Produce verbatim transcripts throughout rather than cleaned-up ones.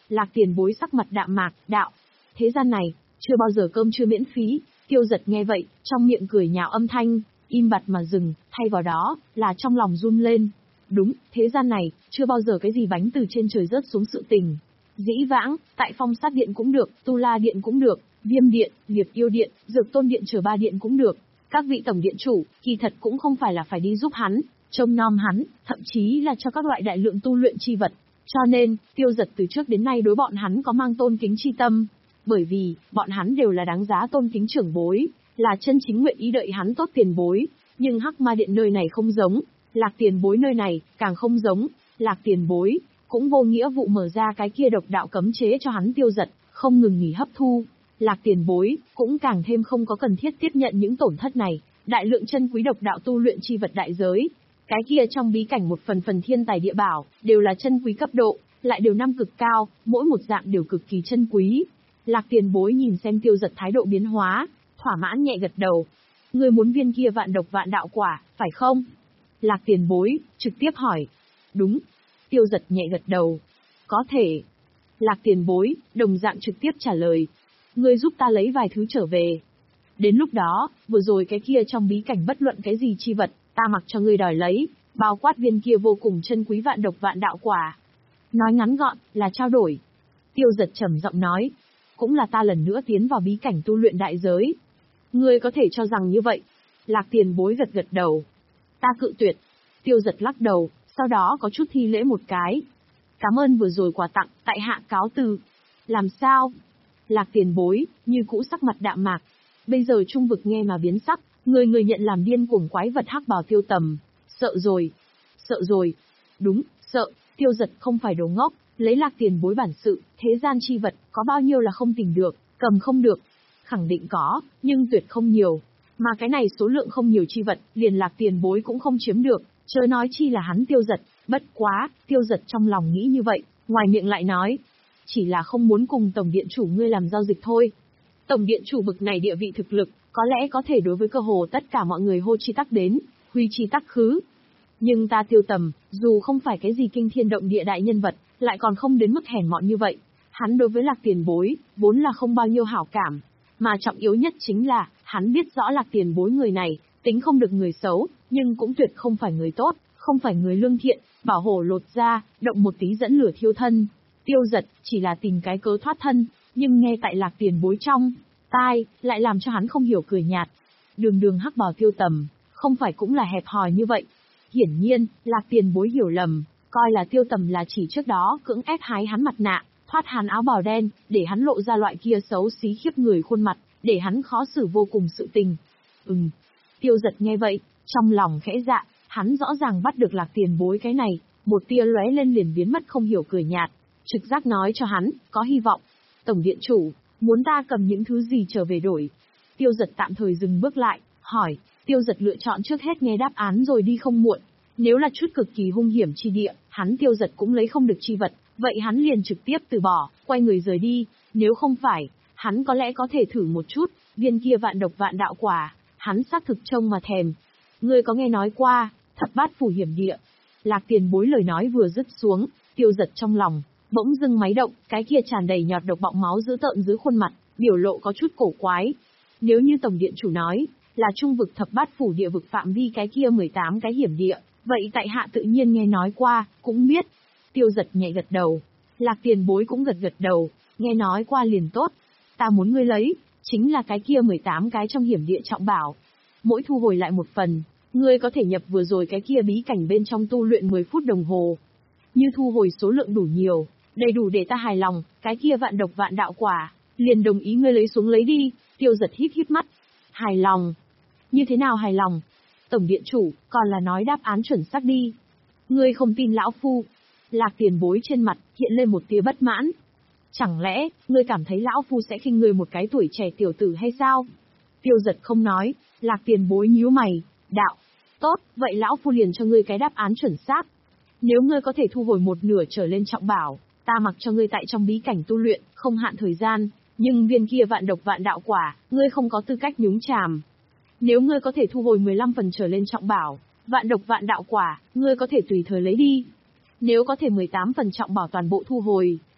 Lạc Tiền Bối sắc mặt đạm mạc, đạo. Thế gian này, chưa bao giờ cơm trưa miễn phí. Tiêu Giật nghe vậy, trong miệng cười nhạo âm thanh, im bặt mà dừng, thay vào đó, là trong lòng run lên. Đúng, thế gian này, chưa bao giờ cái gì bánh từ trên trời rớt xuống sự tình. Dĩ vãng, tại Phong Sát Điện cũng được, Tu La Điện cũng được, Viêm Điện, Liệt Yêu Điện, Dược Tôn Điện chờ ba điện cũng được. Các vị tổng điện chủ, kỳ thật cũng không phải là phải đi giúp hắn, trông nom hắn, thậm chí là cho các loại đại lượng tu luyện chi vật. Cho nên, Tiêu Giật từ trước đến nay đối bọn hắn có mang tôn kính chi tâm. Bởi vì, bọn hắn đều là đáng giá tôn kính trưởng bối, là chân chính nguyện ý đợi hắn tốt tiền bối. Nhưng Hắc Ma Điện nơi này không giống, Lạc Tiền Bối nơi này, càng không giống. Lạc Tiền Bối, cũng vô nghĩa vụ mở ra cái kia độc đạo cấm chế cho hắn Tiêu Giật, không ngừng nghỉ hấp thu. Lạc Tiền Bối, cũng càng thêm không có cần thiết tiếp nhận những tổn thất này, đại lượng chân quý độc đạo tu luyện chi vật đại giới. Cái kia trong bí cảnh một phần phần thiên tài địa bảo, đều là chân quý cấp độ, lại đều năm cực cao, mỗi một dạng đều cực kỳ chân quý. Lạc Tiền Bối nhìn xem Tiêu Giật thái độ biến hóa, thỏa mãn nhẹ gật đầu. Ngươi muốn viên kia vạn độc vạn đạo quả, phải không? Lạc Tiền Bối, trực tiếp hỏi. Đúng. Tiêu Giật nhẹ gật đầu. Có thể. Lạc Tiền Bối, đồng dạng trực tiếp trả lời. Ngươi giúp ta lấy vài thứ trở về. Đến lúc đó, vừa rồi cái kia trong bí cảnh bất luận cái gì chi vật, ta mặc cho ngươi đòi lấy, bao quát viên kia vô cùng chân quý vạn độc vạn đạo quả. Nói ngắn gọn, là trao đổi. Tiêu Giật trầm giọng nói. Cũng là ta lần nữa tiến vào bí cảnh tu luyện đại giới. Ngươi có thể cho rằng như vậy. Lạc Tiền Bối gật gật đầu. Ta cự tuyệt. Tiêu Giật lắc đầu, sau đó có chút thi lễ một cái. Cảm ơn vừa rồi quà tặng, tại hạ cáo từ. Làm sao? Lạc Tiền Bối, như cũ sắc mặt đạm mạc. Bây giờ trung vực nghe mà biến sắc, người người nhận làm điên cuồng quái vật hắc bào Tiêu Tầm. Sợ rồi. Sợ rồi. Đúng, sợ. Tiêu Giật không phải đồ ngốc, lấy Lạc Tiền Bối bản sự, thế gian chi vật, có bao nhiêu là không tìm được, cầm không được. Khẳng định có, nhưng tuyệt không nhiều. Mà cái này số lượng không nhiều chi vật, liền Lạc Tiền Bối cũng không chiếm được, chớ nói chi là hắn Tiêu Giật. Bất quá, Tiêu Giật trong lòng nghĩ như vậy, ngoài miệng lại nói. Chỉ là không muốn cùng Tổng Điện Chủ ngươi làm giao dịch thôi. Tổng Điện Chủ bực này địa vị thực lực, có lẽ có thể đối với cơ hồ tất cả mọi người hô chi tắc đến, huy chi tắc khứ. Nhưng ta Tiêu Tầm, dù không phải cái gì kinh thiên động địa đại nhân vật, lại còn không đến mức hèn mọn như vậy. Hắn đối với Lạc Tiền Bối, vốn là không bao nhiêu hảo cảm. Mà trọng yếu nhất chính là, hắn biết rõ Lạc Tiền Bối người này, tính không được người xấu, nhưng cũng tuyệt không phải người tốt, không phải người lương thiện, bảo hổ lột ra, động một tí dẫn lửa thiêu thân. Tiêu Giật, chỉ là tìm cái cớ thoát thân, nhưng nghe tại Lạc Tiền Bối trong tai, lại làm cho hắn không hiểu cười nhạt. Đường đường hắc bào Tiêu Tầm, không phải cũng là hẹp hòi như vậy. Hiển nhiên, Lạc Tiền Bối hiểu lầm, coi là Tiêu Tầm là chỉ trước đó cưỡng ép hái hắn mặt nạ, thoát hắn áo bào đen, để hắn lộ ra loại kia xấu xí khiếp người khuôn mặt, để hắn khó xử vô cùng sự tình. Ừm. Tiêu Giật nghe vậy, trong lòng khẽ dạ, hắn rõ ràng bắt được Lạc Tiền Bối cái này, một tia lóe lên liền biến mất không hiểu cười nhạt, trực giác nói cho hắn, có hy vọng. Tổng Điện Chủ, muốn ta cầm những thứ gì trở về đổi? Tiêu Giật tạm thời dừng bước lại, hỏi. Tiêu Giật lựa chọn trước hết nghe đáp án rồi đi không muộn. Nếu là chút cực kỳ hung hiểm chi địa, hắn Tiêu Giật cũng lấy không được chi vật, vậy hắn liền trực tiếp từ bỏ, quay người rời đi. Nếu không phải, hắn có lẽ có thể thử một chút, viên kia vạn độc vạn đạo quả, hắn xác thực trông mà thèm. Ngươi có nghe nói qua, thập bát phủ hiểm địa? Lạc Tiền Bối lời nói vừa dứt xuống, Tiêu Giật trong lòng bỗng dưng máy động, cái kia tràn đầy nhọt độc bọng máu dữ tợn dưới khuôn mặt, biểu lộ có chút cổ quái. Nếu như Tổng Điện Chủ nói, là trung vực thập bát phủ địa vực phạm vi cái kia mười tám cái hiểm địa, vậy tại hạ tự nhiên nghe nói qua, cũng biết. Tiêu Giật nhẹ gật đầu. Lạc Tiền Bối cũng gật gật đầu, nghe nói qua liền tốt. Ta muốn ngươi lấy, chính là cái kia mười tám cái trong hiểm địa trọng bảo. Mỗi thu hồi lại một phần, ngươi có thể nhập vừa rồi cái kia bí cảnh bên trong tu luyện mười phút đồng hồ. Như thu hồi số lượng đủ nhiều, đầy đủ để ta hài lòng, cái kia vạn độc vạn đạo quả, liền đồng ý ngươi lấy xuống lấy đi. Tiêu Giật híp híp mắt. Hài lòng? Như thế nào hài lòng? Tổng Điện Chủ, còn là nói đáp án chuẩn xác đi. Ngươi không tin lão phu? Lạc Tiền Bối trên mặt hiện lên một tia bất mãn. Chẳng lẽ, ngươi cảm thấy lão phu sẽ khinh ngươi một cái tuổi trẻ tiểu tử hay sao? Tiêu Giật không nói, Lạc Tiền Bối nhíu mày, đạo. Tốt, vậy lão phu liền cho ngươi cái đáp án chuẩn xác. Nếu ngươi có thể thu hồi một nửa trở lên trọng bảo, ta mặc cho ngươi tại trong bí cảnh tu luyện, không hạn thời gian, nhưng viên kia vạn độc vạn đạo quả, ngươi không có tư cách nhúng chàm. Nếu ngươi có thể thu hồi mười lăm phần trở lên trọng bảo, vạn độc vạn đạo quả, ngươi có thể tùy thời lấy đi. Nếu có thể mười tám phần trọng bảo toàn bộ thu hồi,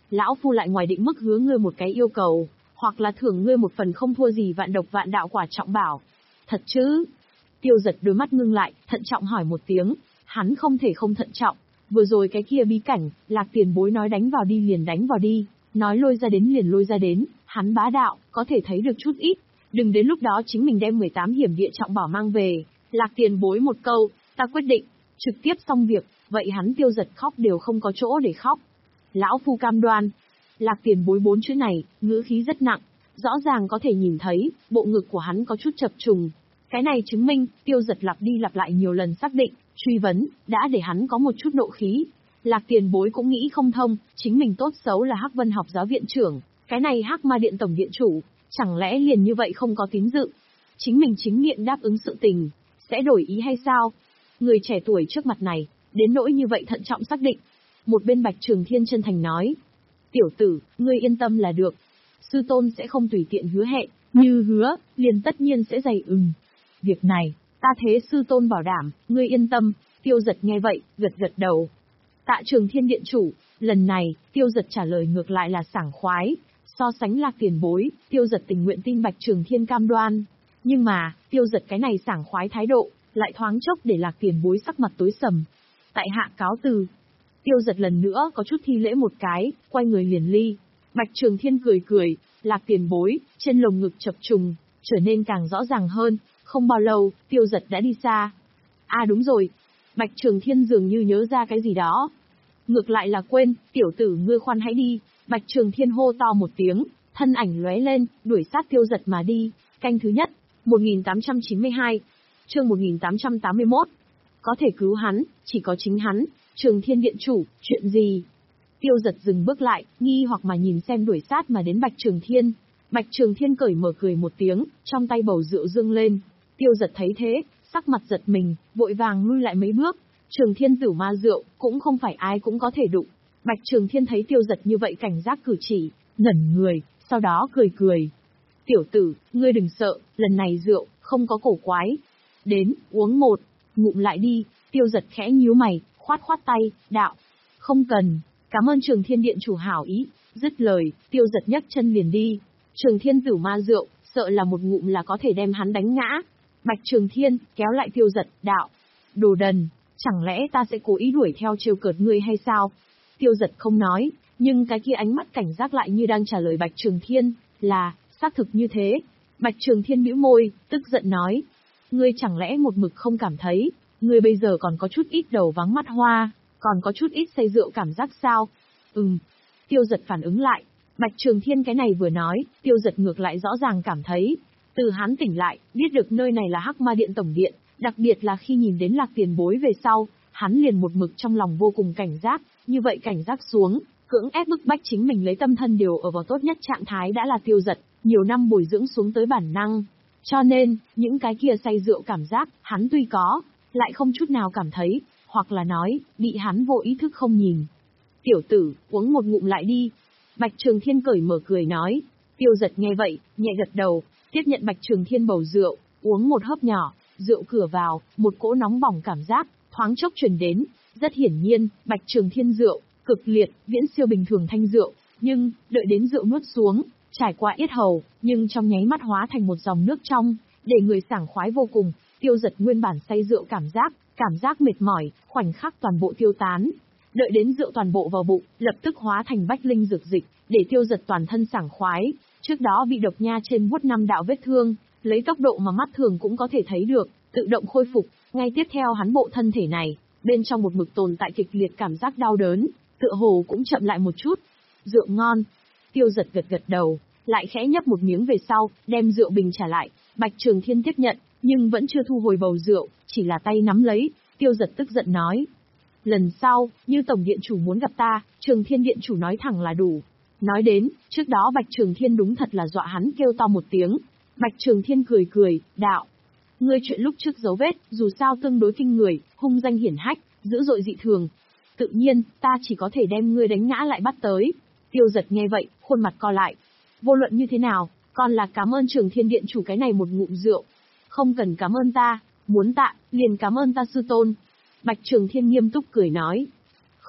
Lão Phu lại ngoài định mức hứa ngươi một cái yêu cầu, hoặc là thưởng ngươi một phần không thua gì vạn độc vạn đạo quả trọng bảo. Thật chứ? Tiêu Giật đôi mắt ngưng lại, thận trọng hỏi một tiếng, hắn không thể không thận trọng. Vừa rồi cái kia bí cảnh, Lạc Tiền Bối nói đánh vào đi liền đánh vào đi, nói lôi ra đến liền lôi ra đến, hắn bá đạo, có thể thấy được chút ít. Đừng đến lúc đó chính mình đem mười tám hiểm địa trọng bảo mang về. Lạc Tiền Bối một câu, ta quyết định, trực tiếp xong việc, vậy hắn Tiêu Giật khóc đều không có chỗ để khóc. Lão Phu cam đoan. Lạc Tiền Bối bốn chữ này, ngữ khí rất nặng, rõ ràng có thể nhìn thấy, bộ ngực của hắn có chút chập trùng. Cái này chứng minh, Tiêu Giật lặp đi lặp lại nhiều lần xác định, truy vấn, đã để hắn có một chút nộ khí. Lạc Tiền Bối cũng nghĩ không thông, chính mình tốt xấu là Hắc Vân học giáo viện trưởng, cái này Hắc Ma Điện tổng điện chủ, chẳng lẽ liền như vậy không có tín dự? Chính mình chính miệng đáp ứng sự tình, sẽ đổi ý hay sao? Người trẻ tuổi trước mặt này, đến nỗi như vậy thận trọng xác định. Một bên Bạch Trường Thiên chân thành nói, tiểu tử, ngươi yên tâm là được. Sư tôn sẽ không tùy tiện hứa hẹn, như hứa, liền tất nhiên sẽ dày ừm. Việc này, ta thế sư tôn bảo đảm, ngươi yên tâm. Tiêu Giật nghe vậy, gật gật đầu. Tạ Trường Thiên điện chủ, lần này, Tiêu Giật trả lời ngược lại là sảng khoái. So sánh Lạc Tiền Bối, Tiêu Giật tình nguyện tin Bạch Trường Thiên cam đoan. Nhưng mà, Tiêu Giật cái này sảng khoái thái độ, lại thoáng chốc để Lạc Tiền Bối sắc mặt tối sầm. Tại hạ cáo từ. Tiêu Giật lần nữa có chút thi lễ một cái, quay người liền ly. Bạch Trường Thiên cười cười, Lạc Tiền Bối, trên lồng ngực chập trùng, trở nên càng rõ ràng hơn. Không bao lâu, Tiêu Giật đã đi xa. À đúng rồi. Bạch Trường Thiên dường như nhớ ra cái gì đó. Ngược lại là quên, tiểu tử ngươi khoan hãy đi. Bạch Trường Thiên hô to một tiếng, thân ảnh lóe lên, đuổi sát Tiêu Giật mà đi. Canh thứ nhất, một nghìn tám trăm chín mươi hai, chương một nghìn tám trăm tám mươi mốt. Có thể cứu hắn, chỉ có chính hắn. Trường Thiên điện chủ, chuyện gì? Tiêu Giật dừng bước lại, nghi hoặc mà nhìn xem đuổi sát mà đến Bạch Trường Thiên. Bạch Trường Thiên cởi mở cười một tiếng, trong tay bầu rượu dương lên. Tiêu Giật thấy thế, sắc mặt giật mình, vội vàng lui lại mấy bước. Trường Thiên Tử ma rượu, cũng không phải ai cũng có thể đụng. Bạch Trường Thiên thấy Tiêu Giật như vậy cảnh giác cử chỉ, ngẩn người, sau đó cười cười. Tiểu tử, ngươi đừng sợ, lần này rượu, không có cổ quái. Đến, uống một, ngụm lại đi. Tiêu Giật khẽ nhíu mày, khoát khoát tay, đạo. Không cần, cảm ơn Trường Thiên điện chủ hảo ý. Dứt lời, Tiêu Giật nhấc chân liền đi. Trường Thiên Tử ma rượu, sợ là một ngụm là có thể đem hắn đánh ngã. Bạch Trường Thiên, kéo lại Tiêu Giật, đạo. Đồ đần, chẳng lẽ ta sẽ cố ý đuổi theo trêu cợt ngươi hay sao? Tiêu Giật không nói, nhưng cái kia ánh mắt cảnh giác lại như đang trả lời Bạch Trường Thiên, là, xác thực như thế. Bạch Trường Thiên bĩu môi, tức giận nói. Ngươi chẳng lẽ một mực không cảm thấy, ngươi bây giờ còn có chút ít đầu vắng mắt hoa, còn có chút ít say rượu cảm giác sao? Ừm. Tiêu Giật phản ứng lại. Bạch Trường Thiên cái này vừa nói, Tiêu Giật ngược lại rõ ràng cảm thấy. Từ hắn tỉnh lại, biết được nơi này là Hắc Ma Điện tổng điện, đặc biệt là khi nhìn đến Lạc Tiền Bối về sau, hắn liền một mực trong lòng vô cùng cảnh giác, như vậy cảnh giác xuống, cưỡng ép bức bách chính mình lấy tâm thân điều ở vào tốt nhất trạng thái đã là Tiêu Giật, nhiều năm bồi dưỡng xuống tới bản năng. Cho nên, những cái kia say rượu cảm giác, hắn tuy có, lại không chút nào cảm thấy, hoặc là nói, bị hắn vô ý thức không nhìn. Tiểu tử, uống một ngụm lại đi. Bạch Trường Thiên cởi mở cười nói. Tiêu Giật nghe vậy, nhẹ gật đầu, tiếp nhận Bạch Trường Thiên bầu rượu, uống một hớp nhỏ, rượu cửa vào, một cỗ nóng bỏng cảm giác, thoáng chốc truyền đến. Rất hiển nhiên, Bạch Trường Thiên rượu, cực liệt, viễn siêu bình thường thanh rượu, nhưng, đợi đến rượu nuốt xuống, trải qua yết hầu, nhưng trong nháy mắt hóa thành một dòng nước trong, để người sảng khoái vô cùng. Tiêu Giật nguyên bản say rượu cảm giác, cảm giác mệt mỏi, khoảnh khắc toàn bộ tiêu tán. Đợi đến rượu toàn bộ vào bụng, lập tức hóa thành bách linh dược dịch, để Tiêu Giật toàn thân sảng khoái. Trước đó bị độc nha trên vuốt năm đạo vết thương, lấy tốc độ mà mắt thường cũng có thể thấy được, tự động khôi phục. Ngay tiếp theo hắn bộ thân thể này, bên trong một mực tồn tại kịch liệt cảm giác đau đớn, tựa hồ cũng chậm lại một chút. Rượu ngon. Tiêu Giật gật gật đầu, lại khẽ nhấp một miếng về sau, đem rượu bình trả lại. Bạch Trường Thiên tiếp nhận, nhưng vẫn chưa thu hồi bầu rượu, chỉ là tay nắm lấy. Tiêu Giật tức giận nói. Lần sau, như Tổng Điện Chủ muốn gặp ta, Trường Thiên Điện Chủ nói thẳng là đủ. Nói đến, trước đó Bạch Trường Thiên đúng thật là dọa hắn kêu to một tiếng. Bạch Trường Thiên cười cười, đạo. Ngươi chuyện lúc trước dấu vết, dù sao tương đối kinh người, hung danh hiển hách, dữ dội dị thường. Tự nhiên, ta chỉ có thể đem ngươi đánh ngã lại bắt tới. Tiêu Giật nghe vậy, khuôn mặt co lại. Vô luận như thế nào, còn là cảm ơn Trường Thiên Điện Chủ cái này một ngụm rượu. Không cần cảm ơn ta, muốn tạ, liền cảm ơn ta sư tôn. Bạch Trường Thiên nghiêm túc cười nói.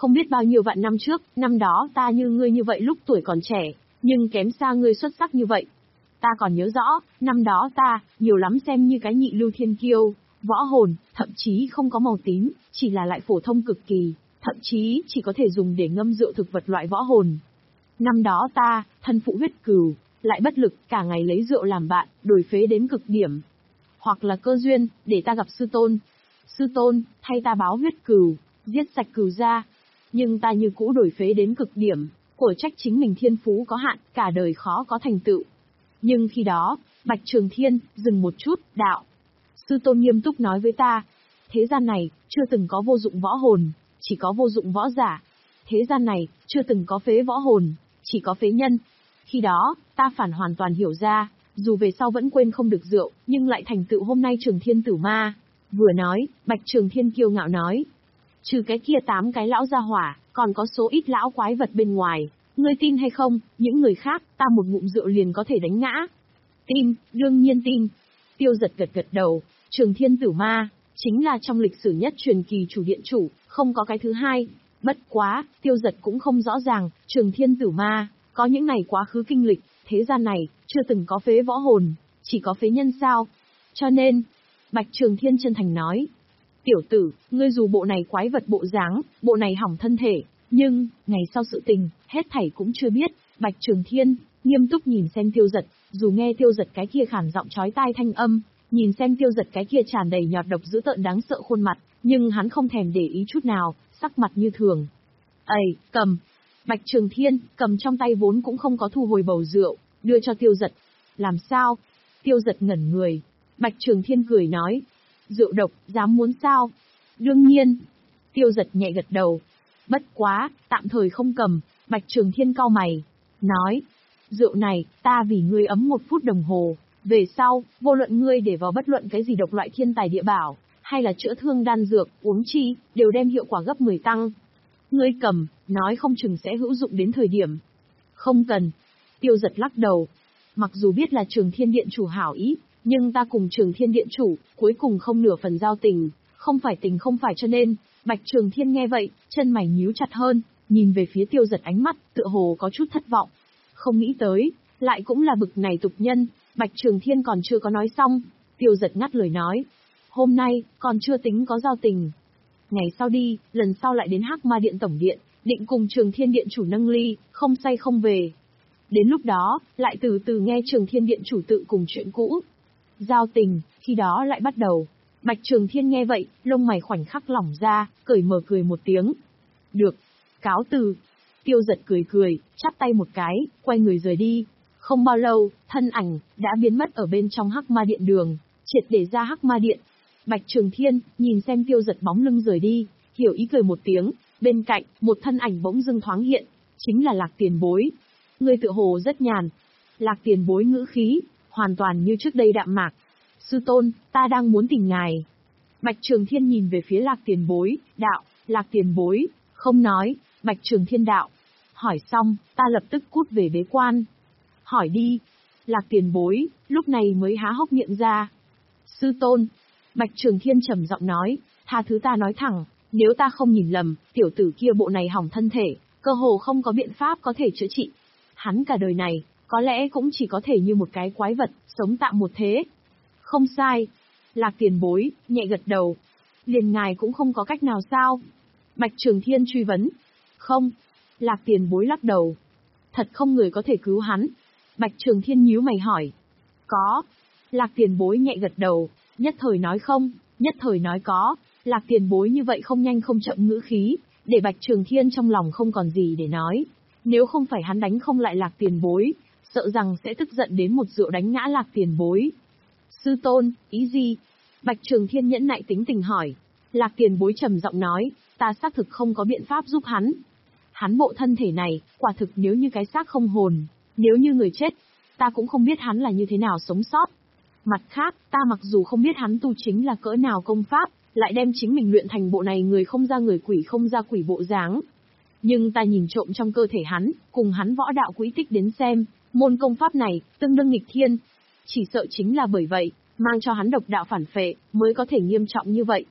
Không biết bao nhiêu vạn năm trước, năm đó ta như ngươi như vậy lúc tuổi còn trẻ, nhưng kém xa ngươi xuất sắc như vậy. Ta còn nhớ rõ, năm đó ta, nhiều lắm xem như cái nhị lưu thiên kiêu, võ hồn, thậm chí không có màu tím, chỉ là lại phổ thông cực kỳ, thậm chí chỉ có thể dùng để ngâm rượu thực vật loại võ hồn. Năm đó ta, thân phụ huyết cừu, lại bất lực, cả ngày lấy rượu làm bạn, đổi phế đến cực điểm. Hoặc là cơ duyên, để ta gặp sư tôn. Sư tôn, thay ta báo huyết cừu, giết sạch cừu ra. Nhưng ta như cũ đổi phế đến cực điểm, của trách chính mình thiên phú có hạn, cả đời khó có thành tựu. Nhưng khi đó, Bạch Trường Thiên, dừng một chút, đạo. Sư tôn nghiêm túc nói với ta, thế gian này, chưa từng có vô dụng võ hồn, chỉ có vô dụng võ giả. Thế gian này, chưa từng có phế võ hồn, chỉ có phế nhân. Khi đó, ta phản hoàn toàn hiểu ra, dù về sau vẫn quên không được rượu, nhưng lại thành tựu hôm nay Trường Thiên Tử Ma. Vừa nói, Bạch Trường Thiên kiêu ngạo nói. Trừ cái kia tám cái lão gia hỏa, còn có số ít lão quái vật bên ngoài. Ngươi tin hay không, những người khác, ta một ngụm rượu liền có thể đánh ngã. Tin, đương nhiên tin. Tiêu Giật gật gật đầu, Trường Thiên Tử Ma, chính là trong lịch sử nhất truyền kỳ chủ điện chủ, không có cái thứ hai. Bất quá, Tiêu Giật cũng không rõ ràng, Trường Thiên Tử Ma, có những này quá khứ kinh lịch, thế gian này, chưa từng có phế võ hồn, chỉ có phế nhân sao. Cho nên, Bạch Trường Thiên chân thành nói, tiểu tử, ngươi dù bộ này quái vật bộ dáng, bộ này hỏng thân thể, nhưng, ngày sau sự tình, hết thảy cũng chưa biết. Bạch Trường Thiên, nghiêm túc nhìn xem Tiêu Giật, dù nghe Tiêu Giật cái kia khản giọng chói tai thanh âm, nhìn xem Tiêu Giật cái kia tràn đầy nhọt độc dữ tợn đáng sợ khuôn mặt, nhưng hắn không thèm để ý chút nào, sắc mặt như thường. Ây, cầm. Bạch Trường Thiên, cầm trong tay vốn cũng không có thu hồi bầu rượu, đưa cho Tiêu Giật. Làm sao? Tiêu Giật ngẩn người. Bạch Trường Thiên cười nói. Rượu độc, dám muốn sao? Đương nhiên. Tiêu Giật nhẹ gật đầu. Bất quá, tạm thời không cầm. Bạch Trường Thiên cau mày. Nói. Rượu này, ta vì ngươi ấm một phút đồng hồ. Về sau, vô luận ngươi để vào bất luận cái gì độc loại thiên tài địa bảo, hay là chữa thương đan dược, uống chi, đều đem hiệu quả gấp mười tăng. Ngươi cầm, nói không chừng sẽ hữu dụng đến thời điểm. Không cần. Tiêu Giật lắc đầu. Mặc dù biết là Trường Thiên Điện chủ hảo ý, nhưng ta cùng Trường Thiên Điện chủ, cuối cùng không nửa phần giao tình, không phải tình không phải cho nên. Bạch Trường Thiên nghe vậy, chân mày nhíu chặt hơn, nhìn về phía Tiêu Giật ánh mắt, tựa hồ có chút thất vọng. Không nghĩ tới, lại cũng là bực này tục nhân. Bạch Trường Thiên còn chưa có nói xong, Tiêu Giật ngắt lời nói. Hôm nay, còn chưa tính có giao tình. Ngày sau đi, lần sau lại đến Hắc Ma Điện Tổng Điện, định cùng Trường Thiên Điện chủ nâng ly, không say không về. Đến lúc đó, lại từ từ nghe Trường Thiên Điện chủ tự cùng chuyện cũ. Giao tình, khi đó lại bắt đầu. Bạch Trường Thiên nghe vậy, lông mày khoảnh khắc lỏng ra, cởi mở cười một tiếng. Được, cáo từ. Tiêu Giật cười cười, chắp tay một cái, quay người rời đi. Không bao lâu, thân ảnh đã biến mất ở bên trong Hắc Ma Điện đường, triệt để ra Hắc Ma Điện. Bạch Trường Thiên nhìn xem Tiêu Giật bóng lưng rời đi, hiểu ý cười một tiếng. Bên cạnh, một thân ảnh bỗng dưng thoáng hiện, chính là Lạc Tiền Bối. Ngươi tựa hồ rất nhàn. Lạc Tiền Bối ngữ khí hoàn toàn như trước đây đạm mạc. Sư tôn, ta đang muốn tìm ngài. Bạch Trường Thiên nhìn về phía Lạc Tiền Bối, đạo. Lạc Tiền Bối không nói. Bạch Trường Thiên đạo. Hỏi xong, ta lập tức cút về bế quan. Hỏi đi. Lạc Tiền Bối lúc này mới há hốc miệng ra. Sư tôn. Bạch Trường Thiên trầm giọng nói, tha thứ ta nói thẳng, nếu ta không nhìn lầm, tiểu tử kia bộ này hỏng thân thể, cơ hồ không có biện pháp có thể chữa trị. Hắn cả đời này, có lẽ cũng chỉ có thể như một cái quái vật, sống tạm một thế. Không sai. Lạc Tiền Bối nhẹ gật đầu. Liền ngài cũng không có cách nào sao? Bạch Trường Thiên truy vấn. Không. Lạc Tiền Bối lắc đầu. Thật không người có thể cứu hắn. Bạch Trường Thiên nhíu mày hỏi. Có. Lạc Tiền Bối nhẹ gật đầu, nhất thời nói không, nhất thời nói có. Lạc Tiền Bối như vậy không nhanh không chậm ngữ khí, để Bạch Trường Thiên trong lòng không còn gì để nói. Nếu không phải hắn đánh không lại Lạc Tiền Bối, sợ rằng sẽ tức giận đến một rượu đánh ngã Lạc Tiền Bối. Sư tôn, ý gì? Bạch Trường Thiên nhẫn nại tính tình hỏi. Lạc Tiền Bối trầm giọng nói, ta xác thực không có biện pháp giúp hắn. Hắn bộ thân thể này, quả thực nếu như cái xác không hồn, nếu như người chết, ta cũng không biết hắn là như thế nào sống sót. Mặt khác, ta mặc dù không biết hắn tu chính là cỡ nào công pháp, lại đem chính mình luyện thành bộ này người không ra người quỷ không ra quỷ bộ dáng. Nhưng ta nhìn trộm trong cơ thể hắn, cùng hắn võ đạo quỹ tích đến xem, môn công pháp này, tương đương nghịch thiên. Chỉ sợ chính là bởi vậy, mang cho hắn độc đạo phản phệ, mới có thể nghiêm trọng như vậy.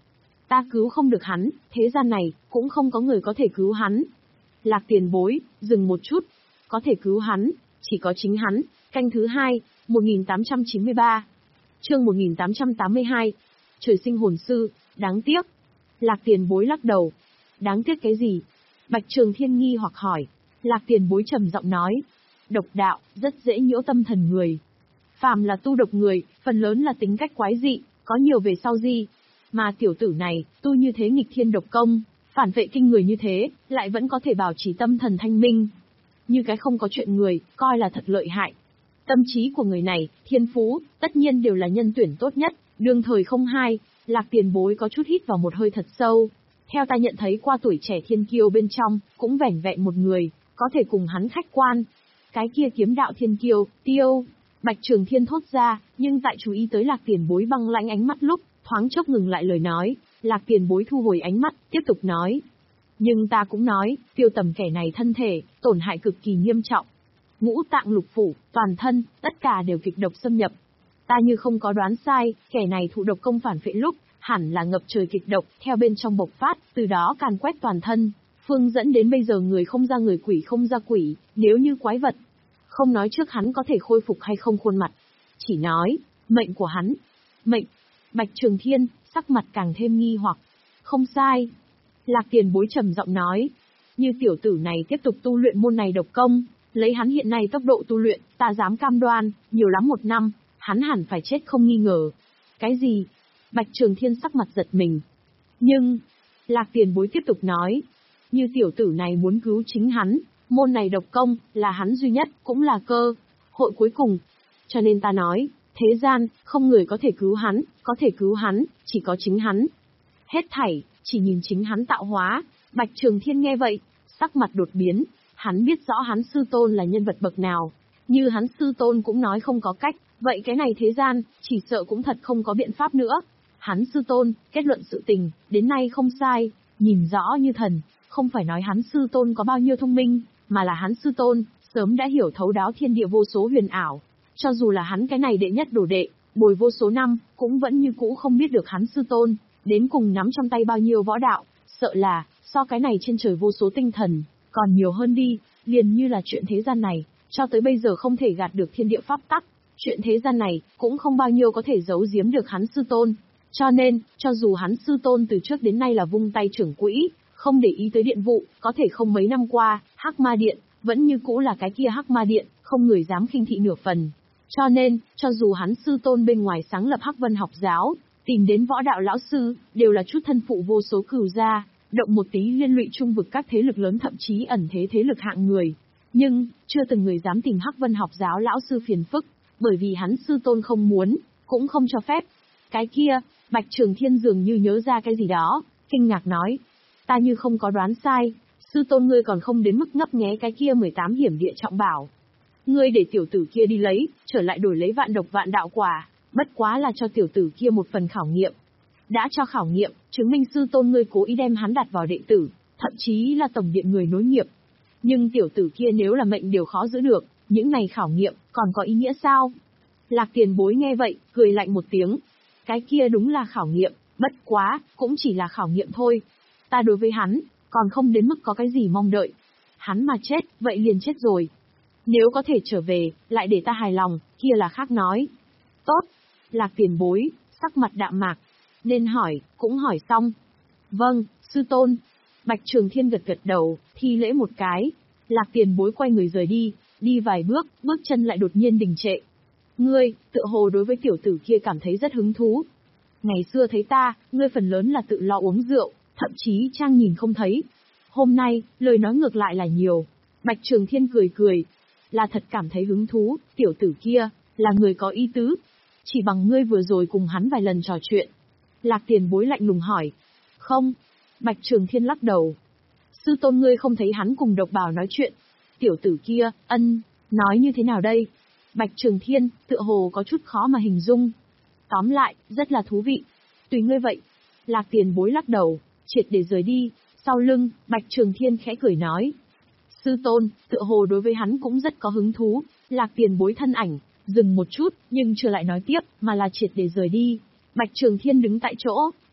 Ta cứu không được hắn, thế gian này, cũng không có người có thể cứu hắn. Lạc Tiền Bối, dừng một chút. Có thể cứu hắn, chỉ có chính hắn. Canh thứ hai, một nghìn tám trăm chín mươi ba. Chương một nghìn tám trăm tám mươi hai. Trời sinh hồn sư, đáng tiếc. Lạc Tiền Bối lắc đầu. Đáng tiếc cái gì? Bạch Trường Thiên nghi hoặc hỏi. Lạc Tiền Bối trầm giọng nói. Độc đạo, rất dễ nhiễu tâm thần người. Phàm là tu độc người, phần lớn là tính cách quái dị, có nhiều về sau di. Mà tiểu tử này, tu như thế nghịch thiên độc công, phản vệ kinh người như thế, lại vẫn có thể bảo trì tâm thần thanh minh. Như cái không có chuyện người, coi là thật lợi hại. Tâm trí của người này, thiên phú, tất nhiên đều là nhân tuyển tốt nhất, đương thời không hai. Lạc Tiền Bối có chút hít vào một hơi thật sâu. Theo ta nhận thấy qua tuổi trẻ thiên kiêu bên trong, cũng vẻn vẹn một người, có thể cùng hắn khách quan. Cái kia kiếm đạo thiên kiêu, Tiêu. Bạch Trường Thiên thốt ra, nhưng tại chú ý tới Lạc Tiền Bối băng lãnh ánh mắt lúc, thoáng chốc ngừng lại lời nói. Lạc Tiền Bối thu hồi ánh mắt, tiếp tục nói. Nhưng ta cũng nói, Tiêu Tầm kẻ này thân thể, tổn hại cực kỳ nghiêm trọng. Ngũ tạng lục phủ, toàn thân, tất cả đều kịch độc xâm nhập. Ta như không có đoán sai, kẻ này thụ độc công phản phệ lúc, hẳn là ngập trời kịch độc, theo bên trong bộc phát, từ đó càn quét toàn thân. Phương dẫn đến bây giờ người không ra người quỷ không ra quỷ, nếu như quái vật. Không nói trước hắn có thể khôi phục hay không khuôn mặt. Chỉ nói, mệnh của hắn. Mệnh. Bạch Trường Thiên, sắc mặt càng thêm nghi hoặc. Không sai. Lạc Tiền Bối trầm giọng nói. Như tiểu tử này tiếp tục tu luyện môn này độc công, lấy hắn hiện nay tốc độ tu luyện, ta dám cam đoan, nhiều lắm một năm, hắn hẳn phải chết không nghi ngờ. Cái gì? Bạch Trường Thiên sắc mặt giật mình. Nhưng, Lạc Tiền Bối tiếp tục nói, như tiểu tử này muốn cứu chính hắn, môn này độc công, là hắn duy nhất, cũng là cơ hội cuối cùng. Cho nên ta nói, thế gian, không người có thể cứu hắn, có thể cứu hắn, chỉ có chính hắn. Hết thảy, chỉ nhìn chính hắn tạo hóa. Bạch Trường Thiên nghe vậy, sắc mặt đột biến, hắn biết rõ hắn sư tôn là nhân vật bậc nào. Như hắn sư tôn cũng nói không có cách, vậy cái này thế gian, chỉ sợ cũng thật không có biện pháp nữa. Hắn sư tôn, kết luận sự tình, đến nay không sai, nhìn rõ như thần, không phải nói hắn sư tôn có bao nhiêu thông minh, mà là hắn sư tôn, sớm đã hiểu thấu đáo thiên địa vô số huyền ảo. Cho dù là hắn cái này đệ nhất đồ đệ, bồi vô số năm, cũng vẫn như cũ không biết được hắn sư tôn, đến cùng nắm trong tay bao nhiêu võ đạo, sợ là, so cái này trên trời vô số tinh thần, còn nhiều hơn đi, liền như là chuyện thế gian này, cho tới bây giờ không thể gạt được thiên địa pháp tắc, chuyện thế gian này, cũng không bao nhiêu có thể giấu giếm được hắn sư tôn. Cho nên, cho dù hắn sư tôn từ trước đến nay là vung tay trưởng quỹ, không để ý tới điện vụ, có thể không mấy năm qua, Hắc Ma Điện, vẫn như cũ là cái kia Hắc Ma Điện, không người dám khinh thị nửa phần. Cho nên, cho dù hắn sư tôn bên ngoài sáng lập Hắc Vân học giáo, tìm đến võ đạo lão sư, đều là chút thân phụ vô số cửu gia, động một tí liên lụy trung vực các thế lực lớn thậm chí ẩn thế thế lực hạng người. Nhưng, chưa từng người dám tìm Hắc Vân học giáo lão sư phiền phức, bởi vì hắn sư tôn không muốn, cũng không cho phép. Cái kia, Bạch Trường Thiên dường như nhớ ra cái gì đó, kinh ngạc nói. Ta như không có đoán sai, sư tôn ngươi còn không đến mức ngấp nghé cái kia mười tám hiểm địa trọng bảo. Ngươi để tiểu tử kia đi lấy, trở lại đổi lấy vạn độc vạn đạo quả, bất quá là cho tiểu tử kia một phần khảo nghiệm. Đã cho khảo nghiệm, chứng minh sư tôn ngươi cố ý đem hắn đặt vào đệ tử, thậm chí là tổng điện người nối nghiệp. Nhưng tiểu tử kia nếu là mệnh đều khó giữ được, những này khảo nghiệm, còn có ý nghĩa sao? Lạc Tiền Bối nghe vậy, cười lạnh một tiếng. Cái kia đúng là khảo nghiệm, bất quá, cũng chỉ là khảo nghiệm thôi. Ta đối với hắn, còn không đến mức có cái gì mong đợi. Hắn mà chết, vậy liền chết rồi. Nếu có thể trở về, lại để ta hài lòng, kia là khác nói. Tốt. Lạc Tiền Bối, sắc mặt đạm mạc. Nên hỏi, cũng hỏi xong. Vâng, sư tôn. Bạch Trường Thiên gật gật đầu, thi lễ một cái. Lạc Tiền Bối quay người rời đi, đi vài bước, bước chân lại đột nhiên đình trệ. Ngươi, tựa hồ đối với tiểu tử kia cảm thấy rất hứng thú. Ngày xưa thấy ta, ngươi phần lớn là tự lo uống rượu, thậm chí trang nhìn không thấy. Hôm nay, lời nói ngược lại là nhiều. Bạch Trường Thiên cười cười. Là thật cảm thấy hứng thú, tiểu tử kia, là người có ý tứ. Chỉ bằng ngươi vừa rồi cùng hắn vài lần trò chuyện. Lạc Tiền Bối lạnh lùng hỏi. Không. Bạch Trường Thiên lắc đầu. Sư tôn ngươi không thấy hắn cùng độc bảo nói chuyện. Tiểu tử kia, ân, nói như thế nào đây? Bạch Trường Thiên, tựa hồ có chút khó mà hình dung. Tóm lại, rất là thú vị. Tùy ngươi vậy. Lạc Tiền Bối lắc đầu, triệt để rời đi. Sau lưng, Bạch Trường Thiên khẽ cười nói. Sư tôn, tựa hồ đối với hắn cũng rất có hứng thú. Lạc Tiền Bối thân ảnh, dừng một chút, nhưng chưa lại nói tiếp, mà là triệt để rời đi. Bạch Trường Thiên đứng tại chỗ,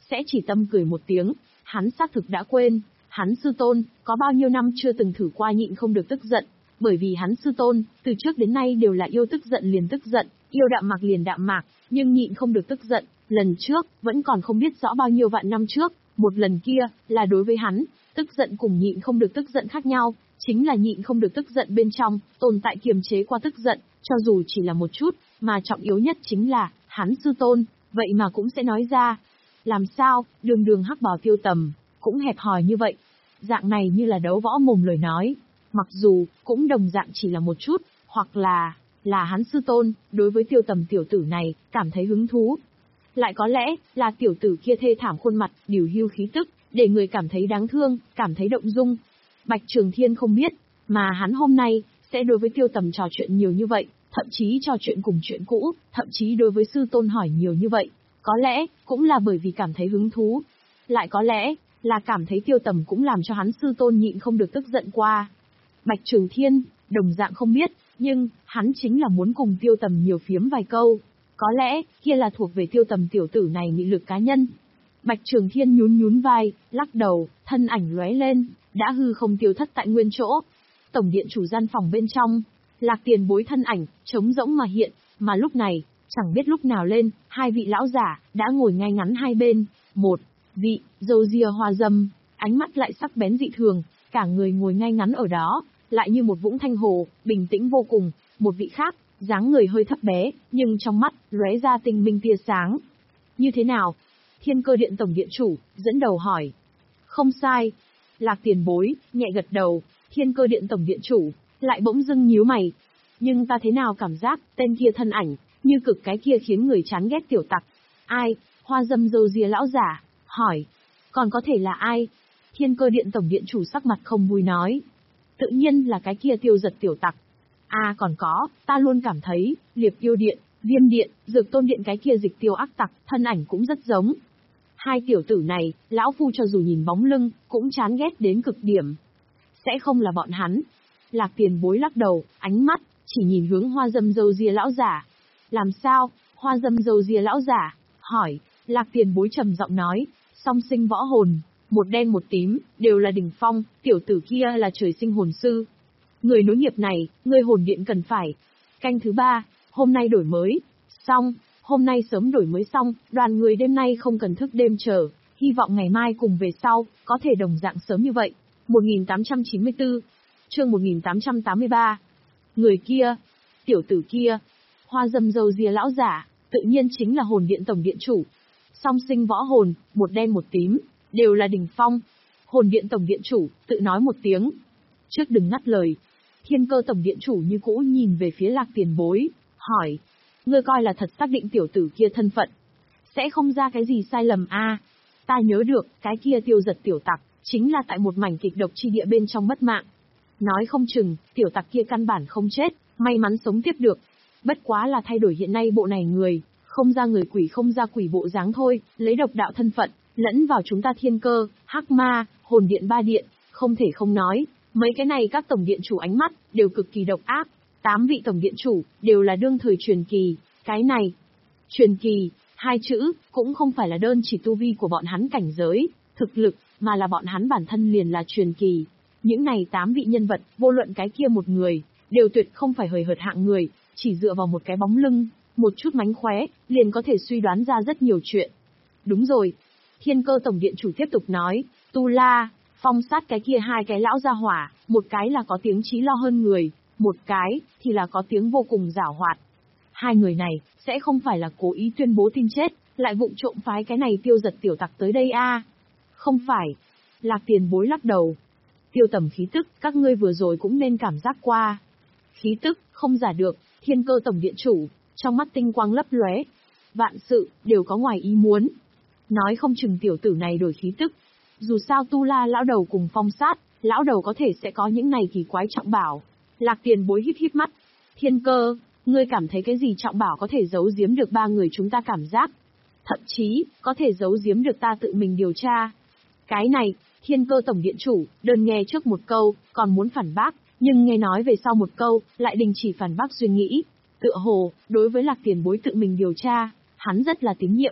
sẽ chỉ tâm cười một tiếng, hắn xác thực đã quên, hắn sư tôn, có bao nhiêu năm chưa từng thử qua nhịn không được tức giận, bởi vì hắn sư tôn, từ trước đến nay đều là yêu tức giận liền tức giận, yêu đạm mạc liền đạm mạc, nhưng nhịn không được tức giận, lần trước, vẫn còn không biết rõ bao nhiêu vạn năm trước, một lần kia, là đối với hắn, tức giận cùng nhịn không được tức giận khác nhau, chính là nhịn không được tức giận bên trong, tồn tại kiềm chế qua tức giận, cho dù chỉ là một chút, mà trọng yếu nhất chính là, hắn sư tôn, vậy mà cũng sẽ nói ra. Làm sao, đường đường hắc bào Tiêu Tầm, cũng hẹp hòi như vậy. Dạng này như là đấu võ mồm lời nói, mặc dù, cũng đồng dạng chỉ là một chút, hoặc là, là hắn sư tôn, đối với Tiêu Tầm tiểu tử này, cảm thấy hứng thú. Lại có lẽ, là tiểu tử kia thê thảm khuôn mặt, điều hưu khí tức, để người cảm thấy đáng thương, cảm thấy động dung. Bạch Trường Thiên không biết, mà hắn hôm nay, sẽ đối với Tiêu Tầm trò chuyện nhiều như vậy, thậm chí trò chuyện cùng chuyện cũ, thậm chí đối với sư tôn hỏi nhiều như vậy. Có lẽ, cũng là bởi vì cảm thấy hứng thú. Lại có lẽ, là cảm thấy Tiêu Tầm cũng làm cho hắn sư tôn nhịn không được tức giận qua. Bạch Trường Thiên, đồng dạng không biết, nhưng, hắn chính là muốn cùng Tiêu Tầm nhiều phiếm vài câu. Có lẽ, kia là thuộc về Tiêu Tầm tiểu tử này nghị lực cá nhân. Bạch Trường Thiên nhún nhún vai, lắc đầu, thân ảnh lóe lên, đã hư không tiêu thất tại nguyên chỗ. Tổng điện chủ gian phòng bên trong, Lạc Tiền Bối thân ảnh, trống rỗng mà hiện, mà lúc này, chẳng biết lúc nào lên, hai vị lão giả, đã ngồi ngay ngắn hai bên. Một vị, râu ria hoa râm, ánh mắt lại sắc bén dị thường, cả người ngồi ngay ngắn ở đó, lại như một vũng thanh hồ, bình tĩnh vô cùng. Một vị khác, dáng người hơi thấp bé, nhưng trong mắt, lóe ra tinh minh tia sáng. Như thế nào? Thiên Cơ Điện tổng điện chủ, dẫn đầu hỏi. Không sai. Lạc Tiền Bối, nhẹ gật đầu. Thiên Cơ Điện tổng điện chủ, lại bỗng dưng nhíu mày. Nhưng ta thế nào cảm giác, tên kia thân ảnh, như cực cái kia khiến người chán ghét tiểu tặc. Ai? Hoa dâm râu ria lão giả, hỏi. Còn có thể là ai? Thiên Cơ Điện tổng điện chủ sắc mặt không vui nói. Tự nhiên là cái kia Tiêu Giật tiểu tặc. À còn có, ta luôn cảm thấy, Liệp Yêu Điện, Viêm Điện, Dược Tôn Điện cái kia Dịch Tiêu ác tặc, thân ảnh cũng rất giống. Hai tiểu tử này, lão phu cho dù nhìn bóng lưng, cũng chán ghét đến cực điểm. Sẽ không là bọn hắn. Lạc Tiền Bối lắc đầu, ánh mắt, chỉ nhìn hướng hoa dâm râu ria lão giả. Làm sao? Hoa dâm râu ria lão giả, hỏi. Lạc Tiền Bối trầm giọng nói, song sinh võ hồn, một đen một tím, đều là đỉnh phong, tiểu tử kia là trời sinh hồn sư. Người nối nghiệp này, người hồn điện cần phải. Canh thứ ba, hôm nay đổi mới, xong, hôm nay sớm đổi mới xong, đoàn người đêm nay không cần thức đêm chờ, hy vọng ngày mai cùng về sau, có thể đồng dạng sớm như vậy. một nghìn tám trăm chín mươi tư, chương một nghìn tám trăm tám mươi ba. Người kia, tiểu tử kia, hoa dâm râu ria lão giả, tự nhiên chính là hồn điện tổng điện chủ. Song sinh võ hồn, một đen một tím, đều là đỉnh phong. Hồn điện tổng điện chủ, tự nói một tiếng. Trước đừng ngắt lời. Thiên Cơ tổng điện chủ như cũ nhìn về phía Lạc Tiền Bối, hỏi. Ngươi coi là thật xác định tiểu tử kia thân phận. Sẽ không ra cái gì sai lầm a? À, ta nhớ được, cái kia Tiêu Giật tiểu tặc, chính là tại một mảnh kịch độc chi địa bên trong mất mạng. Nói không chừng, tiểu tặc kia căn bản không chết, may mắn sống tiếp được. Bất quá là thay đổi hiện nay bộ này người, không ra người quỷ không ra quỷ bộ dáng thôi, lấy độc đạo thân phận, lẫn vào chúng ta Thiên Cơ, Hắc Ma, Hồn Điện ba điện, không thể không nói, mấy cái này các tổng điện chủ ánh mắt, đều cực kỳ độc ác. Tám vị tổng điện chủ, đều là đương thời truyền kỳ, cái này. Truyền kỳ, hai chữ, cũng không phải là đơn chỉ tu vi của bọn hắn cảnh giới, thực lực, mà là bọn hắn bản thân liền là truyền kỳ. Những này tám vị nhân vật, vô luận cái kia một người, đều tuyệt không phải hời hợt hạng người, chỉ dựa vào một cái bóng lưng, một chút mánh khóe, liền có thể suy đoán ra rất nhiều chuyện. Đúng rồi. Thiên Cơ tổng điện chủ tiếp tục nói, Tu La, Phong Sát cái kia hai cái lão gia hỏa, một cái là có tiếng trí lo hơn người, một cái, thì là có tiếng vô cùng giảo hoạt. Hai người này, sẽ không phải là cố ý tuyên bố tin chết, lại vụng trộm phái cái này Tiêu Giật tiểu tặc tới đây a? À? Không phải. Lạc Tiền Bối lắc đầu. Tiêu Tầm khí tức, các ngươi vừa rồi cũng nên cảm giác qua. Khí tức, không giả được, Thiên Cơ tổng điện chủ, trong mắt tinh quang lấp lóe. Vạn sự, đều có ngoài ý muốn. Nói không chừng tiểu tử này đổi khí tức. Dù sao Tu La lão đầu cùng Phong Sát, lão đầu có thể sẽ có những này kỳ quái trọng bảo. Lạc Tiền Bối híp híp mắt. Thiên Cơ, ngươi cảm thấy cái gì trọng bảo có thể giấu giếm được ba người chúng ta cảm giác? Thậm chí, có thể giấu giếm được ta tự mình điều tra. Cái này, Thiên Cơ tổng điện chủ, đơn nghe trước một câu, còn muốn phản bác, nhưng nghe nói về sau một câu, lại đình chỉ phản bác suy nghĩ. Tựa hồ, đối với Lạc Tiền Bối tự mình điều tra, hắn rất là tín nhiệm.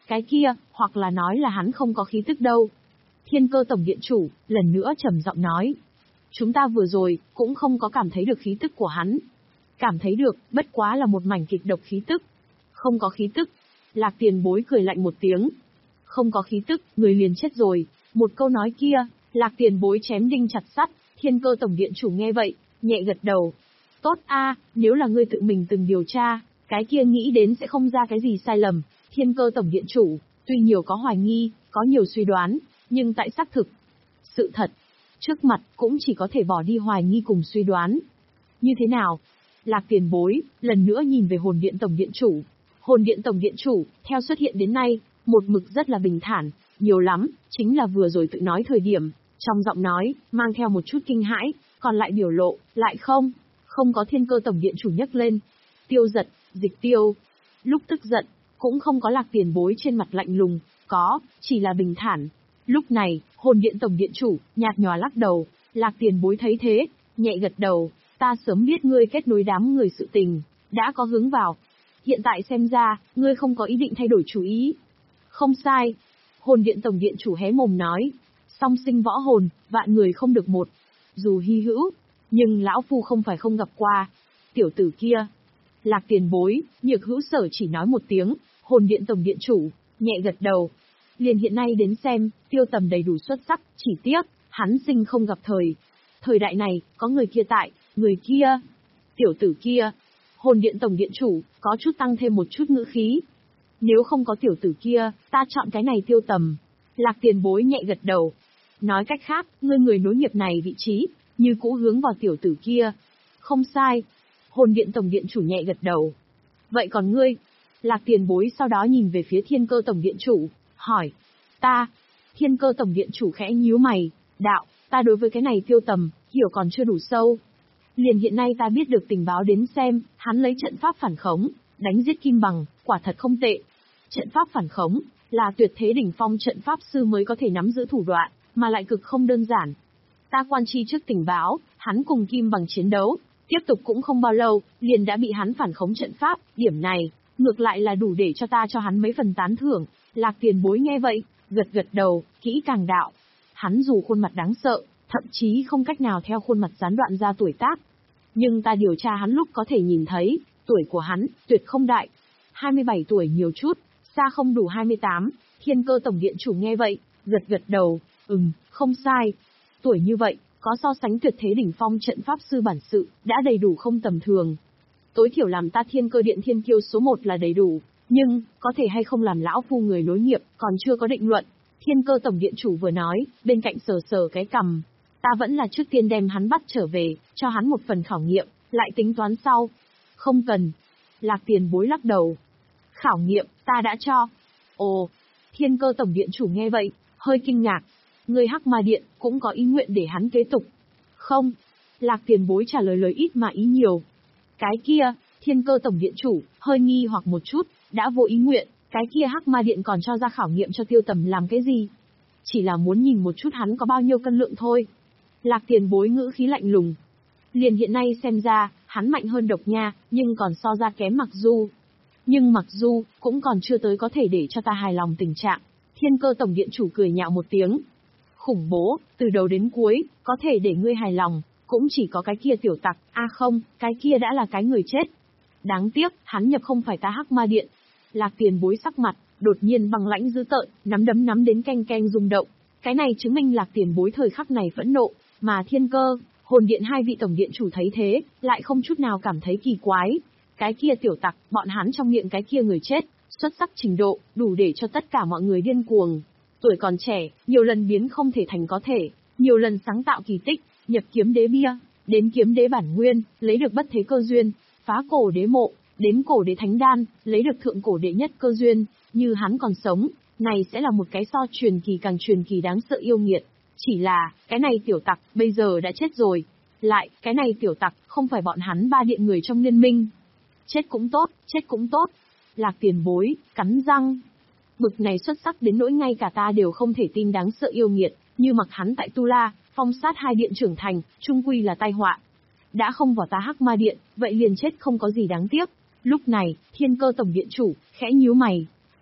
Cái kia, hoặc là nói là hắn không có khí tức đâu. Thiên Cơ Tổng Điện Chủ, lần nữa trầm giọng nói. Chúng ta vừa rồi, cũng không có cảm thấy được khí tức của hắn. Cảm thấy được, bất quá là một mảnh kịch độc khí tức. Không có khí tức. Lạc Tiền Bối cười lạnh một tiếng. Không có khí tức, người liền chết rồi. Một câu nói kia, Lạc Tiền Bối chém đinh chặt sắt. Thiên Cơ Tổng Điện Chủ nghe vậy, nhẹ gật đầu. Tốt a, nếu là ngươi tự mình từng điều tra, cái kia nghĩ đến sẽ không ra cái gì sai lầm. Thiên Cơ Tổng Điện Chủ, tuy nhiều có hoài nghi, có nhiều suy đoán, nhưng tại xác thực, sự thật, trước mặt cũng chỉ có thể bỏ đi hoài nghi cùng suy đoán. Như thế nào? Lạc Tiền Bối, lần nữa nhìn về Hồn Điện Tổng Điện Chủ. Hồn Điện Tổng Điện Chủ, theo xuất hiện đến nay, một mực rất là bình thản, nhiều lắm, chính là vừa rồi tự nói thời điểm, trong giọng nói, mang theo một chút kinh hãi, còn lại biểu lộ, lại không, không có Thiên Cơ Tổng Điện Chủ nhấc lên. Tiêu Giật, Dịch Tiêu, lúc tức giận, cũng không có Lạc Tiền Bối trên mặt lạnh lùng, có, chỉ là bình thản. Lúc này, Hồn Điện Tổng Điện Chủ, nhạt nhòa lắc đầu, Lạc Tiền Bối thấy thế, nhẹ gật đầu, ta sớm biết ngươi kết nối đám người sự tình, đã có hướng vào. Hiện tại xem ra, ngươi không có ý định thay đổi chủ ý. Không sai. Hồn Điện Tổng Điện Chủ hé mồm nói, song sinh võ hồn, vạn người không được một. Dù hy hữu, nhưng lão phu không phải không gặp qua. Tiểu tử kia. Lạc Tiền Bối, Nhược Hữu Sở chỉ nói một tiếng, Hồn Điện Tổng Điện Chủ, nhẹ gật đầu. Liền hiện nay đến xem, Tiêu Tầm đầy đủ xuất sắc, chỉ tiếc, hắn sinh không gặp thời. Thời đại này, có người kia tại, người kia. Tiểu tử kia. Hồn Điện Tổng Điện Chủ, có chút tăng thêm một chút ngữ khí. Nếu không có tiểu tử kia, ta chọn cái này Tiêu Tầm. Lạc Tiền Bối nhẹ gật đầu. Nói cách khác, ngươi người nối nghiệp này vị trí, như cũ hướng vào tiểu tử kia. Không sai. Hồn Điện Tổng Điện Chủ nhẹ gật đầu. Vậy còn ngươi? Lạc Tiền Bối sau đó nhìn về phía Thiên Cơ Tổng Điện Chủ, hỏi. Ta. Thiên Cơ Tổng Điện Chủ khẽ nhíu mày, đạo, ta đối với cái này Tiêu Tầm, hiểu còn chưa đủ sâu. Liền hiện nay ta biết được tình báo đến xem, hắn lấy trận pháp phản khống, đánh giết Kim Bằng, quả thật không tệ. Trận pháp phản khống, là tuyệt thế đỉnh phong trận pháp sư mới có thể nắm giữ thủ đoạn, mà lại cực không đơn giản. Ta quan chi trước tình báo, hắn cùng Kim Bằng chiến đấu, tiếp tục cũng không bao lâu, liền đã bị hắn phản khống trận pháp, điểm này, ngược lại là đủ để cho ta cho hắn mấy phần tán thưởng. Lạc Tiền Bối nghe vậy, gật gật đầu, kỹ càng đạo. Hắn dù khuôn mặt đáng sợ, thậm chí không cách nào theo khuôn mặt gián đoạn ra tuổi tác. Nhưng ta điều tra hắn lúc có thể nhìn thấy, tuổi của hắn, tuyệt không đại. hai mươi bảy tuổi nhiều chút, xa không đủ hai mươi tám, Thiên Cơ Tổng Điện Chủ nghe vậy, gật gật đầu, ừm, không sai. Tuổi như vậy, có so sánh tuyệt thế đỉnh phong trận pháp sư bản sự, đã đầy đủ không tầm thường. Tối thiểu làm ta Thiên Cơ Điện thiên kiêu số một là đầy đủ, nhưng, có thể hay không làm lão phu người nối nghiệp, còn chưa có định luận. Thiên Cơ Tổng Điện Chủ vừa nói, bên cạnh sờ sờ cái cằm. Ta vẫn là trước tiên đem hắn bắt trở về, cho hắn một phần khảo nghiệm, lại tính toán sau. Không cần. Lạc Tiền Bối lắc đầu. Khảo nghiệm, ta đã cho. Ồ, Thiên Cơ Tổng Điện Chủ nghe vậy, hơi kinh ngạc. Người Hắc Ma Điện, cũng có ý nguyện để hắn kế tục. Không. Lạc Tiền Bối trả lời lời ít mà ý nhiều. Cái kia, Thiên Cơ Tổng Điện Chủ, hơi nghi hoặc một chút, đã vô ý nguyện, cái kia Hắc Ma Điện còn cho ra khảo nghiệm cho Tiêu Tầm làm cái gì? Chỉ là muốn nhìn một chút hắn có bao nhiêu cân lượng thôi. Lạc Tiền Bối ngữ khí lạnh lùng. Liền hiện nay xem ra, hắn mạnh hơn Độc Nha, nhưng còn so ra kém Mặc Du. Nhưng Mặc Du, cũng còn chưa tới có thể để cho ta hài lòng tình trạng. Thiên Cơ Tổng Điện Chủ cười nhạo một tiếng. Khủng bố, từ đầu đến cuối, có thể để ngươi hài lòng, cũng chỉ có cái kia tiểu tặc, a à không, cái kia đã là cái người chết. Đáng tiếc, hắn nhập không phải ta Hắc Ma Điện. Lạc Tiền Bối sắc mặt, đột nhiên băng lãnh dữ tợn, nắm đấm nắm đến canh canh rung động. Cái này chứng minh Lạc Tiền Bối thời khắc này phẫn nộ, mà Thiên Cơ, Hồn Điện hai vị Tổng Điện Chủ thấy thế, lại không chút nào cảm thấy kỳ quái. Cái kia tiểu tặc, bọn hắn trong miệng cái kia người chết, xuất sắc trình độ, đủ để cho tất cả mọi người điên cuồng. Tuổi còn trẻ, nhiều lần biến không thể thành có thể, nhiều lần sáng tạo kỳ tích, nhập kiếm đế bia, đến kiếm đế bản nguyên, lấy được bất thế cơ duyên, phá cổ đế mộ, đến cổ đế thánh đan, lấy được thượng cổ đệ nhất cơ duyên, như hắn còn sống, này sẽ là một cái so truyền kỳ càng truyền kỳ đáng sợ yêu nghiệt. Chỉ là, cái này tiểu tặc, bây giờ đã chết rồi. Lại, cái này tiểu tặc, không phải bọn hắn ba điện người trong liên minh. Chết cũng tốt, chết cũng tốt. Lạc Tiền Bối, cắn răng. Bực này xuất sắc đến nỗi ngay cả ta đều không thể tin đáng sợ yêu nghiệt, như mặc hắn tại Tu La, phong sát hai điện trưởng thành, trung quy là tai họa. Đã không vào ta Hắc Ma Điện, vậy liền chết không có gì đáng tiếc. Lúc này, Thiên Cơ Tổng Điện Chủ, khẽ nhíu mày.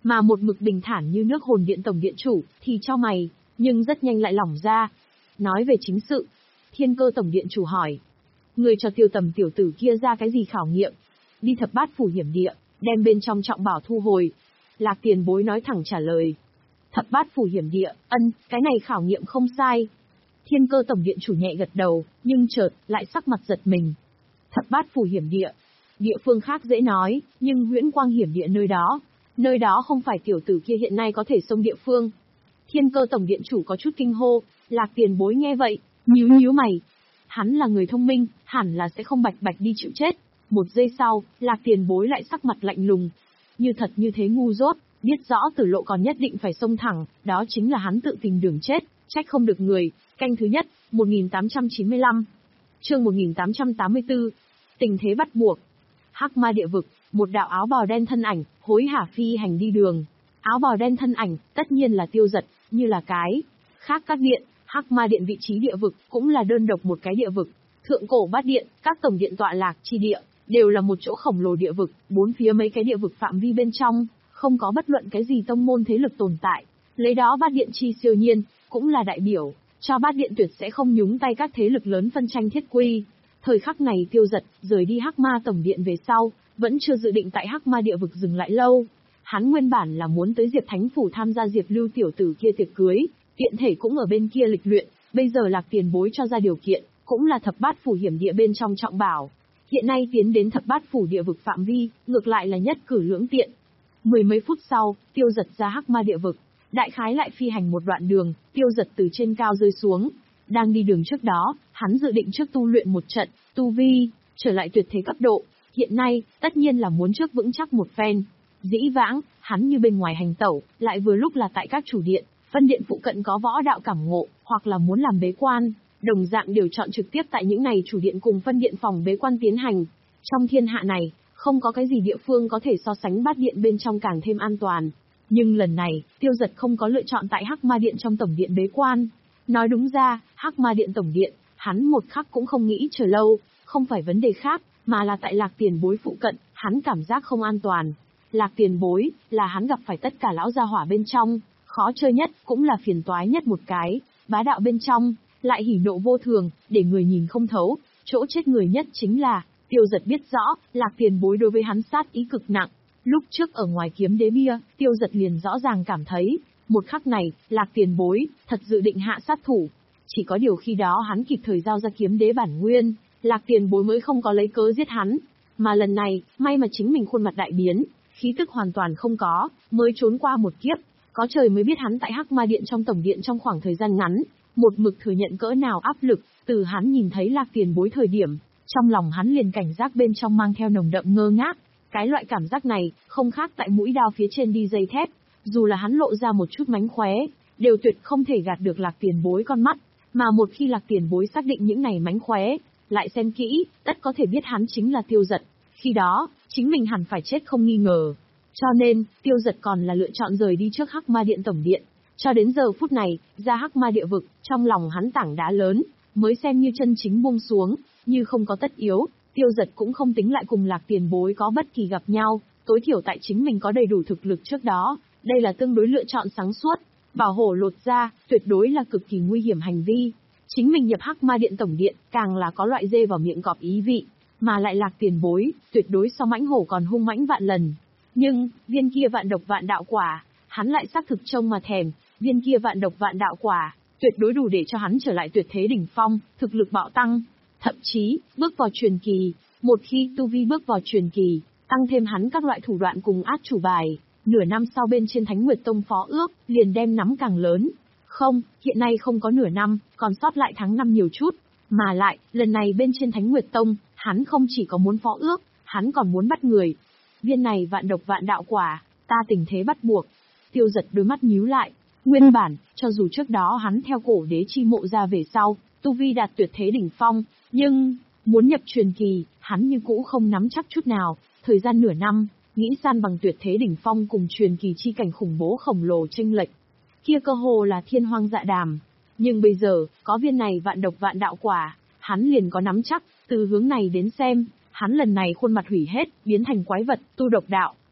Mà một mực bình thản như nước hồn điện tổng điện chủ, thì cho mày, nhưng rất nhanh lại lỏng ra. Nói về chính sự, Thiên Cơ tổng điện chủ hỏi. Người cho Tiêu Tầm tiểu tử kia ra cái gì khảo nghiệm? Đi thập bát phủ hiểm địa, đem bên trong trọng bảo thu hồi. Lạc Tiền Bối nói thẳng trả lời. Thập bát phủ hiểm địa, ân, cái này khảo nghiệm không sai. Thiên Cơ tổng điện chủ nhẹ gật đầu, nhưng chợt, lại sắc mặt giật mình. Thập bát phủ hiểm địa. Địa phương khác dễ nói, nhưng Huyễn Quang hiểm địa nơi đó. Nơi đó không phải tiểu tử kia hiện nay có thể xông địa phương. Thiên Cơ tổng điện chủ có chút kinh hô, Lạc Tiền Bối nghe vậy, nhíu nhíu mày. Hắn là người thông minh, hẳn là sẽ không bạch bạch đi chịu chết. Một giây sau, Lạc Tiền Bối lại sắc mặt lạnh lùng. Như thật như thế ngu dốt, biết rõ tử lộ còn nhất định phải xông thẳng, đó chính là hắn tự tìm đường chết, trách không được người. Canh thứ nhất, một nghìn tám trăm chín mươi lăm. Chương một nghìn tám trăm tám mươi tư. Tình thế bắt buộc. Hắc Ma địa vực, một đạo áo bào đen thân ảnh, hối hả phi hành đi đường. Áo bào đen thân ảnh, tất nhiên là Tiêu Dật, như là cái khác các điện, Hắc Ma điện vị trí địa vực cũng là đơn độc một cái địa vực. Thượng cổ bát điện, các tổng điện tọa lạc chi địa, đều là một chỗ khổng lồ địa vực, bốn phía mấy cái địa vực phạm vi bên trong, không có bất luận cái gì tông môn thế lực tồn tại. Lấy đó bát điện chi siêu nhiên, cũng là đại biểu, cho bát điện tuyệt sẽ không nhúng tay các thế lực lớn phân tranh thiết quy. Thời khắc này Tiêu Dật, rời đi Hắc Ma tổng điện về sau, vẫn chưa dự định tại Hắc Ma địa vực dừng lại lâu. Hắn nguyên bản là muốn tới Diệp Thánh Phủ tham gia Diệp Lưu tiểu tử kia tiệc cưới, tiện thể cũng ở bên kia lịch luyện, bây giờ Lạc Tiền Bối cho ra điều kiện, cũng là thập bát phủ hiểm địa bên trong trọng bảo. Hiện nay tiến đến thập bát phủ địa vực phạm vi, ngược lại là nhất cử lưỡng tiện. Mười mấy phút sau, Tiêu Dật ra Hắc Ma địa vực, đại khái lại phi hành một đoạn đường, Tiêu Dật từ trên cao rơi xuống. Đang đi đường trước đó, hắn dự định trước tu luyện một trận, tu vi, trở lại tuyệt thế cấp độ. Hiện nay, tất nhiên là muốn trước vững chắc một phen. Dĩ vãng, hắn như bên ngoài hành tẩu, lại vừa lúc là tại các chủ điện, phân điện phụ cận có võ đạo cảm ngộ, hoặc là muốn làm bế quan, đồng dạng đều chọn trực tiếp tại những này chủ điện cùng phân điện phòng bế quan tiến hành. Trong thiên hạ này, không có cái gì địa phương có thể so sánh bát điện bên trong càng thêm an toàn. Nhưng lần này, Tiêu Dật không có lựa chọn tại Hắc Ma điện trong tổng điện bế quan. Nói đúng ra, Hắc Ma điện tổng điện, hắn một khắc cũng không nghĩ chờ lâu, không phải vấn đề khác, mà là tại Lạc Tiền Bối phụ cận, hắn cảm giác không an toàn. Lạc Tiền Bối, là hắn gặp phải tất cả lão gia hỏa bên trong, khó chơi nhất, cũng là phiền toái nhất một cái, bá đạo bên trong, lại hỉ nộ vô thường, để người nhìn không thấu, chỗ chết người nhất chính là, Tiêu Dật biết rõ, Lạc Tiền Bối đối với hắn sát ý cực nặng. Lúc trước ở ngoài kiếm đế bia, Tiêu Dật liền rõ ràng cảm thấy, một khắc này, Lạc Tiền Bối, thật dự định hạ sát thủ. Chỉ có điều khi đó hắn kịp thời giao ra kiếm đế bản nguyên, Lạc Tiền Bối mới không có lấy cớ giết hắn. Mà lần này, may mà chính mình khuôn mặt đại biến, khí tức hoàn toàn không có, mới trốn qua một kiếp. Có trời mới biết hắn tại Hắc Ma điện trong tổng điện trong khoảng thời gian ngắn, một mực thừa nhận cỡ nào áp lực, từ hắn nhìn thấy Lạc Tiền Bối thời điểm, trong lòng hắn liền cảnh giác bên trong mang theo nồng đậm ngơ ngác. Cái loại cảm giác này, không khác tại mũi đao phía trên đi dây thép, dù là hắn lộ ra một chút mánh khóe, đều tuyệt không thể gạt được Lạc Tiền Bối con mắt, mà một khi Lạc Tiền Bối xác định những này mánh khóe, lại xem kỹ, tất có thể biết hắn chính là Tiêu Dật, khi đó, chính mình hẳn phải chết không nghi ngờ. Cho nên, Tiêu Dật còn là lựa chọn rời đi trước Hắc Ma điện tổng điện, cho đến giờ phút này, ra Hắc Ma địa vực, trong lòng hắn tảng đá lớn, mới xem như chân chính buông xuống, như không có tất yếu. Tiêu Dật cũng không tính lại cùng Lạc Tiền Bối có bất kỳ gặp nhau, tối thiểu tại chính mình có đầy đủ thực lực trước đó, đây là tương đối lựa chọn sáng suốt. Bảo hổ lột ra, tuyệt đối là cực kỳ nguy hiểm hành vi. Chính mình nhập Hắc Ma điện tổng điện, càng là có loại dê vào miệng cọp ý vị, mà lại Lạc Tiền Bối, tuyệt đối so mãnh hổ còn hung mãnh vạn lần. Nhưng, viên kia vạn độc vạn đạo quả, hắn lại xác thực trông mà thèm, viên kia vạn độc vạn đạo quả, tuyệt đối đủ để cho hắn trở lại tuyệt thế đỉnh phong, thực lực bạo tăng. Thậm chí, bước vào truyền kỳ, một khi tu vi bước vào truyền kỳ, tăng thêm hắn các loại thủ đoạn cùng át chủ bài, nửa năm sau bên trên Thánh Nguyệt Tông phó ước, liền đem nắm càng lớn. Không, hiện nay không có nửa năm, còn sót lại tháng năm nhiều chút, mà lại, lần này bên trên Thánh Nguyệt Tông, hắn không chỉ có muốn phó ước, hắn còn muốn bắt người. Viên này vạn độc vạn đạo quả, ta tình thế bắt buộc. Tiêu Dật đôi mắt nhíu lại, nguyên bản, cho dù trước đó hắn theo cổ đế chi mộ ra về sau, tu vi đạt tuyệt thế đỉnh phong, nhưng, muốn nhập truyền kỳ, hắn như cũ không nắm chắc chút nào, thời gian nửa năm, nghĩ san bằng tuyệt thế đỉnh phong cùng truyền kỳ chi cảnh khủng bố khổng lồ chênh lệch. Kia cơ hồ là thiên hoang dạ đàm. Nhưng bây giờ, có viên này vạn độc vạn đạo quả, hắn liền có nắm chắc, từ hướng này đến xem, hắn lần này khuôn mặt hủy hết, biến thành quái vật, tu độc đạo,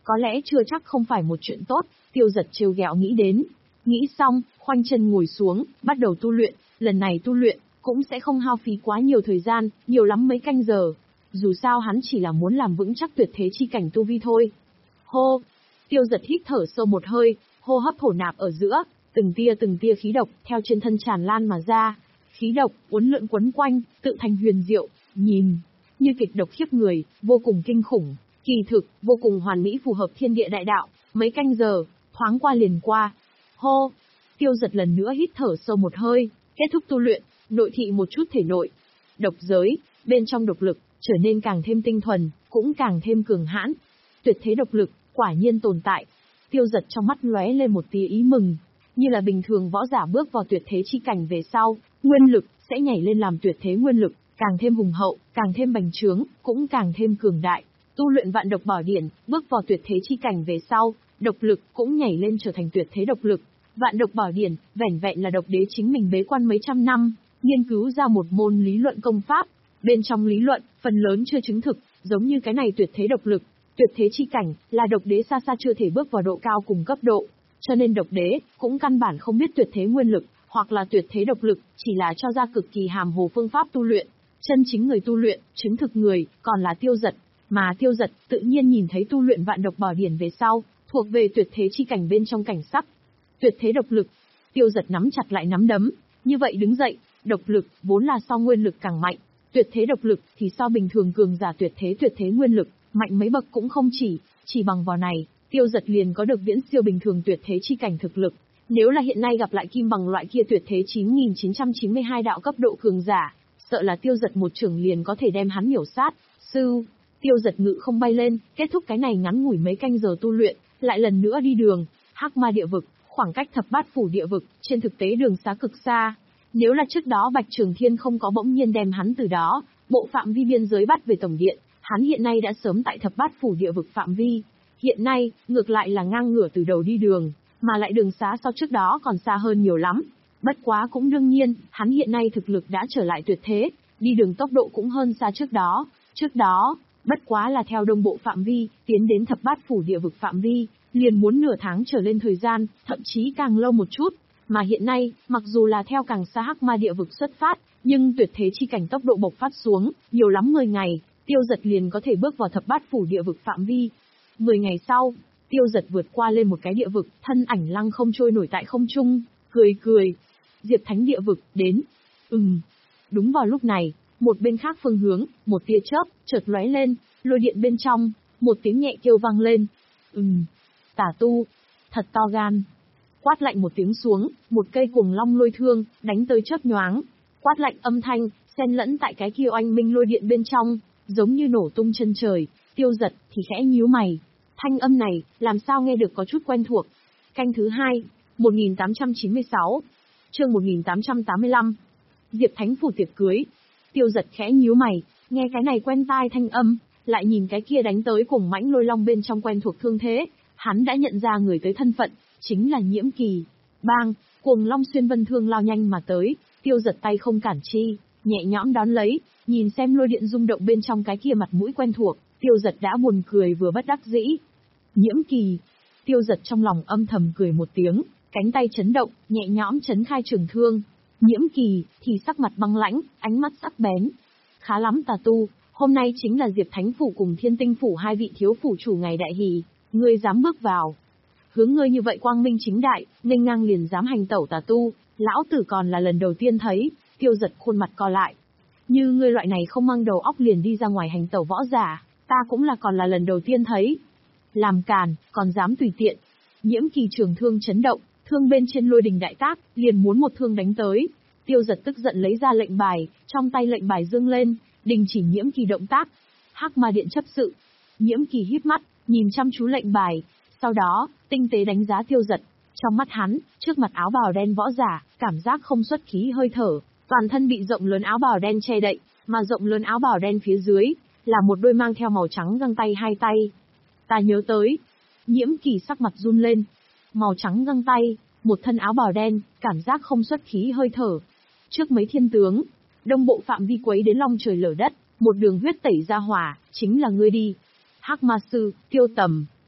Có lẽ chưa chắc không phải một chuyện tốt, Tiêu Giật trêu ghẹo nghĩ đến. Nghĩ xong, khoanh chân ngồi xuống, bắt đầu tu luyện, lần này tu luyện, cũng sẽ không hao phí quá nhiều thời gian, nhiều lắm mấy canh giờ. Dù sao hắn chỉ là muốn làm vững chắc tuyệt thế chi cảnh tu vi thôi. Hô! Tiêu Giật hít thở sâu một hơi, hô hấp thổ nạp ở giữa, từng tia từng tia khí độc theo trên thân tràn lan mà ra. Khí độc, uốn lượn quấn quanh, tự thành huyền diệu, nhìn, như kịch độc khiếp người, vô cùng kinh khủng. Kỳ thực, vô cùng hoàn mỹ phù hợp thiên địa đại đạo, mấy canh giờ, thoáng qua liền qua. Hô! Tiêu Giật lần nữa hít thở sâu một hơi, kết thúc tu luyện, nội thị một chút thể nội. Độc giới, bên trong độc lực, trở nên càng thêm tinh thuần, cũng càng thêm cường hãn. Tuyệt thế độc lực, quả nhiên tồn tại. Tiêu Giật trong mắt lóe lên một tia ý mừng. Như là bình thường võ giả bước vào tuyệt thế chi cảnh về sau, nguyên lực sẽ nhảy lên làm tuyệt thế nguyên lực, càng thêm hùng hậu, càng thêm bành trướng, cũng càng thêm cường đại. Tu luyện vạn độc bảo điển, bước vào tuyệt thế chi cảnh về sau, độc lực cũng nhảy lên trở thành tuyệt thế độc lực. Vạn độc bảo điển, vẻn vẹn là độc đế chính mình bế quan mấy trăm năm, nghiên cứu ra một môn lý luận công pháp. Bên trong lý luận, phần lớn chưa chứng thực, giống như cái này tuyệt thế độc lực, tuyệt thế chi cảnh, là độc đế xa xa chưa thể bước vào độ cao cùng cấp độ. Cho nên độc đế, cũng căn bản không biết tuyệt thế nguyên lực, hoặc là tuyệt thế độc lực, chỉ là cho ra cực kỳ hàm hồ phương pháp tu luyện. Chân chính người tu luyện, chứng thực người, còn là Tiêu Giật. Mà Tiêu Giật, tự nhiên nhìn thấy tu luyện vạn độc bảo điển về sau, thuộc về tuyệt thế chi cảnh bên trong cảnh sắc. Tuyệt thế độc lực. Tiêu Giật nắm chặt lại nắm đấm, như vậy đứng dậy, độc lực, vốn là so nguyên lực càng mạnh. Tuyệt thế độc lực, thì so bình thường cường giả tuyệt thế tuyệt thế nguyên lực, mạnh mấy bậc cũng không chỉ, chỉ bằng vào này, Tiêu Giật liền có được viễn siêu bình thường tuyệt thế chi cảnh thực lực. Nếu là hiện nay gặp lại kim bằng loại kia tuyệt thế chín nghìn chín trăm chín mươi hai đạo cấp độ cường giả, sợ là Tiêu Giật một chưởng liền có thể đem hắn miểu sát. Sư, Tiêu Giật ngự không bay lên, kết thúc cái này ngắn ngủi mấy canh giờ tu luyện, lại lần nữa đi đường, Hắc Ma địa vực, khoảng cách Thập Bát Phủ địa vực, trên thực tế đường xá cực xa. Nếu là trước đó Bạch Trường Thiên không có bỗng nhiên đem hắn từ đó, bộ phạm vi biên giới bắt về tổng điện, hắn hiện nay đã sớm tại Thập Bát Phủ địa vực phạm vi. Hiện nay, ngược lại là ngang ngửa từ đầu đi đường, mà lại đường xá so trước đó còn xa hơn nhiều lắm. Bất quá cũng đương nhiên, hắn hiện nay thực lực đã trở lại tuyệt thế, đi đường tốc độ cũng hơn xa trước đó. Trước đó, bất quá là theo đông bộ phạm vi, tiến đến Thập Bát Phủ địa vực phạm vi, liền muốn nửa tháng trở lên thời gian, thậm chí càng lâu một chút. Mà hiện nay, mặc dù là theo càng xa Hắc Ma địa vực xuất phát, nhưng tuyệt thế chi cảnh tốc độ bộc phát xuống, nhiều lắm mười ngày, Tiêu Giật liền có thể bước vào Thập Bát Phủ địa vực phạm vi. mười ngày sau, Tiêu Giật vượt qua lên một cái địa vực, thân ảnh lăng không trôi nổi tại không trung, cười cười. Diệp Thánh địa vực, đến. Ừm. Đúng vào lúc này, một bên khác phương hướng, một tia chớp, chợt lóe lên, lôi điện bên trong, một tiếng nhẹ kêu vang lên. Ừm. Tả tu. Thật to gan. Quát lạnh một tiếng xuống, một cây cuồng long lôi thương, đánh tới chớp nhoáng. Quát lạnh âm thanh, xen lẫn tại cái kia oanh minh lôi điện bên trong, giống như nổ tung chân trời. Tiêu Giật thì khẽ nhíu mày. Thanh âm này, làm sao nghe được có chút quen thuộc. Canh thứ hai, một nghìn tám trăm chín mươi sáu, chương một nghìn tám trăm tám mươi lăm. Diệp Thánh phủ tiệc cưới. Tiêu Giật khẽ nhíu mày, nghe cái này quen tai thanh âm, lại nhìn cái kia đánh tới cùng mãnh lôi long bên trong quen thuộc thương thế, hắn đã nhận ra người tới thân phận, chính là Nhiễm Kỳ. Bang, cuồng long xuyên vân thương lao nhanh mà tới, Tiêu Giật tay không cản chi, nhẹ nhõm đón lấy, nhìn xem lôi điện rung động bên trong cái kia mặt mũi quen thuộc, Tiêu Giật đã buồn cười vừa bất đắc dĩ. Nhiễm Kỳ. Tiêu Giật trong lòng âm thầm cười một tiếng, cánh tay chấn động, nhẹ nhõm chấn khai trường thương. Nhiễm Kỳ thì sắc mặt băng lãnh, ánh mắt sắc bén. Khá lắm tà tu, hôm nay chính là Diệp Thánh phủ cùng Thiên Tinh phủ hai vị thiếu phủ chủ ngày đại hỷ, ngươi dám bước vào? Hướng ngươi như vậy quang minh chính đại, nghênh ngang liền dám hành tẩu tà tu, lão tử còn là lần đầu tiên thấy. Tiêu Giật khuôn mặt co lại. Như ngươi loại này không mang đầu óc liền đi ra ngoài hành tẩu võ giả, ta cũng là còn là lần đầu tiên thấy. Làm càn, còn dám tùy tiện. Nhiễm Kỳ trường thương chấn động, thương bên trên lôi đình đại tác, liền muốn một thương đánh tới. Tiêu Giật tức giận lấy ra lệnh bài, trong tay lệnh bài dương lên, đình chỉ Nhiễm Kỳ động tác. Hắc Ma điện chấp sự. Nhiễm Kỳ híp mắt, nhìn chăm chú lệnh bài, sau đó, tinh tế đánh giá Tiêu Giật. Trong mắt hắn, trước mặt áo bào đen võ giả, cảm giác không xuất khí hơi thở, toàn thân bị rộng lớn áo bào đen che đậy, mà rộng lớn áo bào đen phía dưới, là một đôi mang theo màu trắng găng tay hai tay. Ta nhớ tới. Nhiễm Kỳ sắc mặt run lên. Màu trắng găng tay, một thân áo bào đen, cảm giác không xuất khí hơi thở. Trước mấy thiên tướng, đông bộ phạm vi quấy đến long trời lở đất, một đường huyết tẩy ra hỏa, chính là ngươi đi. Hắc Ma sư, Tiêu Tầm.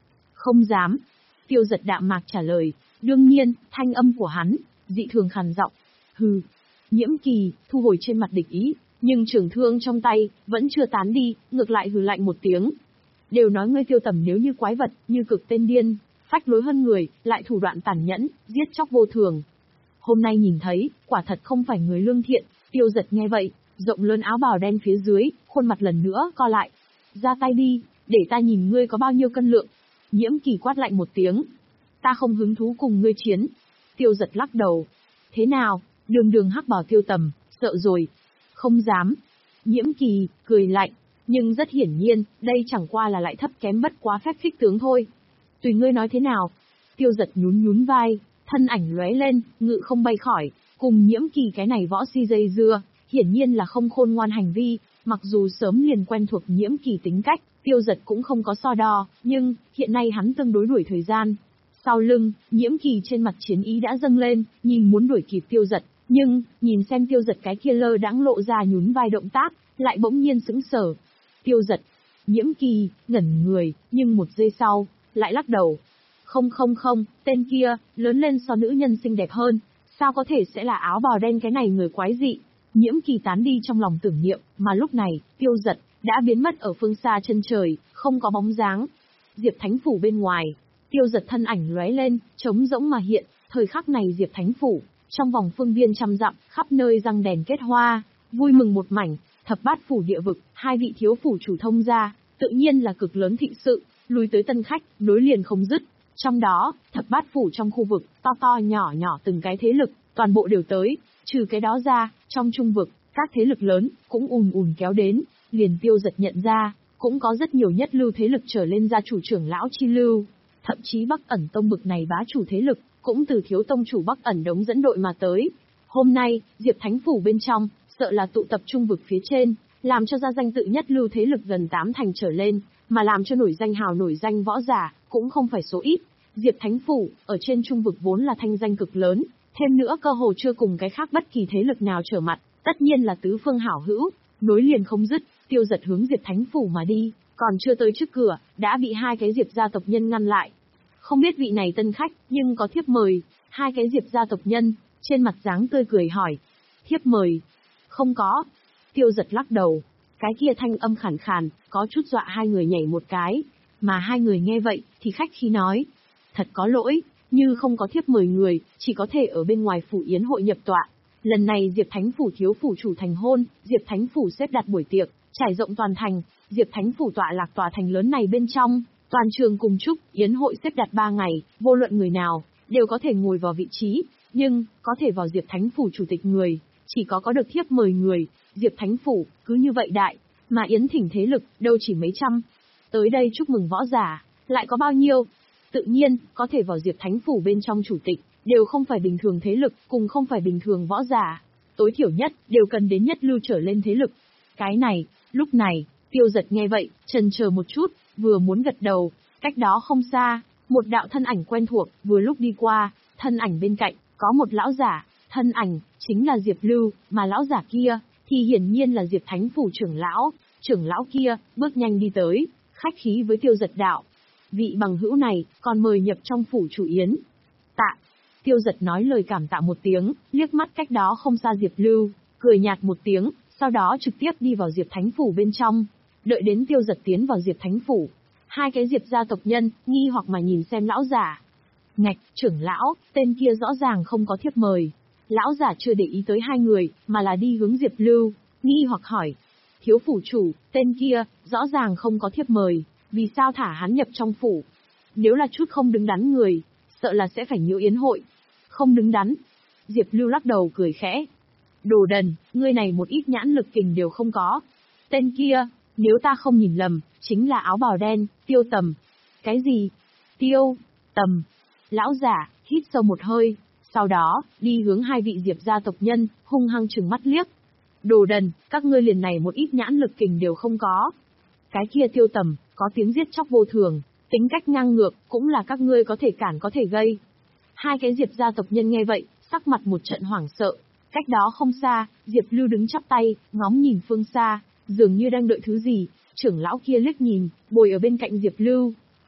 Không dám. Tiêu Giật đạm mạc trả lời, đương nhiên, thanh âm của hắn, dị thường khàn giọng. Hừ. Nhiễm Kỳ, thu hồi trên mặt địch ý, nhưng trường thương trong tay, vẫn chưa tán đi, ngược lại hừ lạnh một tiếng. Đều nói ngươi Tiêu Tầm nếu như quái vật, như cực tên điên, phách lối hơn người, lại thủ đoạn tàn nhẫn, giết chóc vô thường. Hôm nay nhìn thấy, quả thật không phải người lương thiện. Tiêu Giật nghe vậy, rộng lớn áo bào đen phía dưới, khuôn mặt lần nữa co lại. Ra tay đi, để ta nhìn ngươi có bao nhiêu cân lượng. Nhiễm Kỳ quát lạnh một tiếng. Ta không hứng thú cùng ngươi chiến. Tiêu Giật lắc đầu. Thế nào, đường đường hắc bào Tiêu Tầm, sợ rồi. Không dám. Nhiễm Kỳ, cười lạnh. Nhưng rất hiển nhiên, đây chẳng qua là lại thấp kém bất quá phép khích tướng thôi. Tùy ngươi nói thế nào. Tiêu Giật nhún nhún vai, thân ảnh lóe lên, ngự không bay khỏi, cùng Nhiễm Kỳ cái này võ si dây dưa, hiển nhiên là không khôn ngoan hành vi. Mặc dù sớm liền quen thuộc Nhiễm Kỳ tính cách, Tiêu Giật cũng không có so đo, nhưng hiện nay hắn tương đối đuổi thời gian. Sau lưng, Nhiễm Kỳ trên mặt chiến ý đã dâng lên, nhìn muốn đuổi kịp Tiêu Giật, nhưng nhìn xem Tiêu Giật cái kia lơ đãng lộ ra nhún vai động tác, lại bỗng nhiên sững sờ. Tiêu Giật, Nhiễm Kỳ ngẩn người, nhưng một giây sau, lại lắc đầu. Không không không, tên kia, lớn lên so nữ nhân xinh đẹp hơn, sao có thể sẽ là áo bào đen cái này người quái dị. Nhiễm Kỳ tán đi trong lòng tưởng niệm, mà lúc này, Tiêu Giật đã biến mất ở phương xa chân trời, không có bóng dáng. Diệp Thánh Phủ bên ngoài, Tiêu Giật thân ảnh lóe lên, trống rỗng mà hiện, thời khắc này Diệp Thánh Phủ, trong vòng phương viên trăm dặm, khắp nơi răng đèn kết hoa, vui mừng một mảnh. Thập Bát Phủ địa vực, hai vị thiếu phủ chủ thông ra, tự nhiên là cực lớn thịnh sự, lui tới tân khách, nối liền không dứt. Trong đó, Thập Bát Phủ trong khu vực, to to nhỏ nhỏ từng cái thế lực, toàn bộ đều tới. Trừ cái đó ra, trong trung vực, các thế lực lớn, cũng ùn ùn kéo đến, liền Tiêu Giật nhận ra, cũng có rất nhiều nhất lưu thế lực trở lên gia chủ trưởng lão chi lưu. Thậm chí Bắc Ẩn Tông bực này bá chủ thế lực, cũng từ thiếu tông chủ Bắc Ẩn Đống dẫn đội mà tới. Hôm nay, Diệp Thánh Phủ bên trong, sợ là tụ tập trung vực phía trên, làm cho ra danh tự nhất lưu thế lực gần tám thành trở lên, mà làm cho nổi danh hào nổi danh võ giả, cũng không phải số ít. Diệp Thánh Phủ, ở trên trung vực vốn là thanh danh cực lớn, thêm nữa cơ hồ chưa cùng cái khác bất kỳ thế lực nào trở mặt, tất nhiên là tứ phương hảo hữu, nối liền không dứt. Tiêu Giật hướng Diệp Thánh Phủ mà đi, còn chưa tới trước cửa, đã bị hai cái Diệp gia tộc nhân ngăn lại. Không biết vị này tân khách, nhưng có thiếp mời. Hai cái Diệp gia tộc nhân, trên mặt dáng tươi cười hỏi. Thiếp mời? Không có. Tiêu Giật lắc đầu. Cái kia thanh âm khàn khàn, có chút dọa hai người nhảy một cái. Mà hai người nghe vậy, thì khách khí nói. Thật có lỗi, như không có thiếp mời người, chỉ có thể ở bên ngoài phủ yến hội nhập tọa. Lần này Diệp Thánh Phủ thiếu phủ chủ thành hôn, Diệp Thánh Phủ xếp đặt buổi tiệc, trải rộng toàn thành, Diệp Thánh Phủ tọa lạc tòa thành lớn này bên trong, toàn trường cùng chúc, yến hội xếp đặt ba ngày, vô luận người nào, đều có thể ngồi vào vị trí, nhưng, có thể vào Diệp Thánh Phủ chủ tịch người, chỉ có có được thiếp mời người, Diệp Thánh Phủ, cứ như vậy đại, mà yến thỉnh thế lực, đâu chỉ mấy trăm. Tới đây chúc mừng võ giả, lại có bao nhiêu? Tự nhiên, có thể vào Diệp Thánh Phủ bên trong chủ tịch, đều không phải bình thường thế lực, cùng không phải bình thường võ giả. Tối thiểu nhất, đều cần đến nhất lưu trở lên thế lực. Cái này, lúc này, Tiêu Giật nghe vậy, chần chờ một chút, vừa muốn gật đầu, cách đó không xa, một đạo thân ảnh quen thuộc, vừa lúc đi qua, thân ảnh bên cạnh, có một lão giả, thân ảnh, chính là Diệp Lưu, mà lão giả kia, thì hiển nhiên là Diệp Thánh Phủ trưởng lão, trưởng lão kia, bước nhanh đi tới, khách khí với Tiêu Giật đạo. Vị bằng hữu này, còn mời nhập trong phủ chủ yến. Tạ. Tiêu Giật nói lời cảm tạ một tiếng, liếc mắt cách đó không xa Diệp Lưu, cười nhạt một tiếng, sau đó trực tiếp đi vào Diệp Thánh Phủ bên trong. Đợi đến Tiêu Giật tiến vào Diệp Thánh Phủ, hai cái Diệp gia tộc nhân, nghi hoặc mà nhìn xem lão giả. Ngạch, trưởng lão, tên kia rõ ràng không có thiếp mời. Lão giả chưa để ý tới hai người, mà là đi hướng Diệp Lưu, nghi hoặc hỏi. Thiếu phủ chủ, tên kia, rõ ràng không có thiếp mời, vì sao thả hắn nhập trong phủ? Nếu là chút không đứng đắn người, sợ là sẽ phải nhiễu yến hội. Không đứng đắn. Diệp Lưu lắc đầu cười khẽ. Đồ đần, ngươi này một ít nhãn lực kình đều không có. Tên kia, nếu ta không nhìn lầm, chính là áo bào đen, Tiêu Tầm. Cái gì? Tiêu, Tầm. Lão giả, hít sâu một hơi, sau đó, đi hướng hai vị Diệp gia tộc nhân, hung hăng trừng mắt liếc. Đồ đần, các ngươi liền này một ít nhãn lực kình đều không có. Cái kia Tiêu Tầm, có tiếng giết chóc vô thường, tính cách ngang ngược, cũng là các ngươi có thể cản có thể gây. Hai cái Diệp gia tộc nhân nghe vậy, sắc mặt một trận hoảng sợ. Cách đó không xa, Diệp Lưu đứng chắp tay, ngóng nhìn phương xa, dường như đang đợi thứ gì. Trưởng lão kia liếc nhìn, bồi ở bên cạnh Diệp Lưu,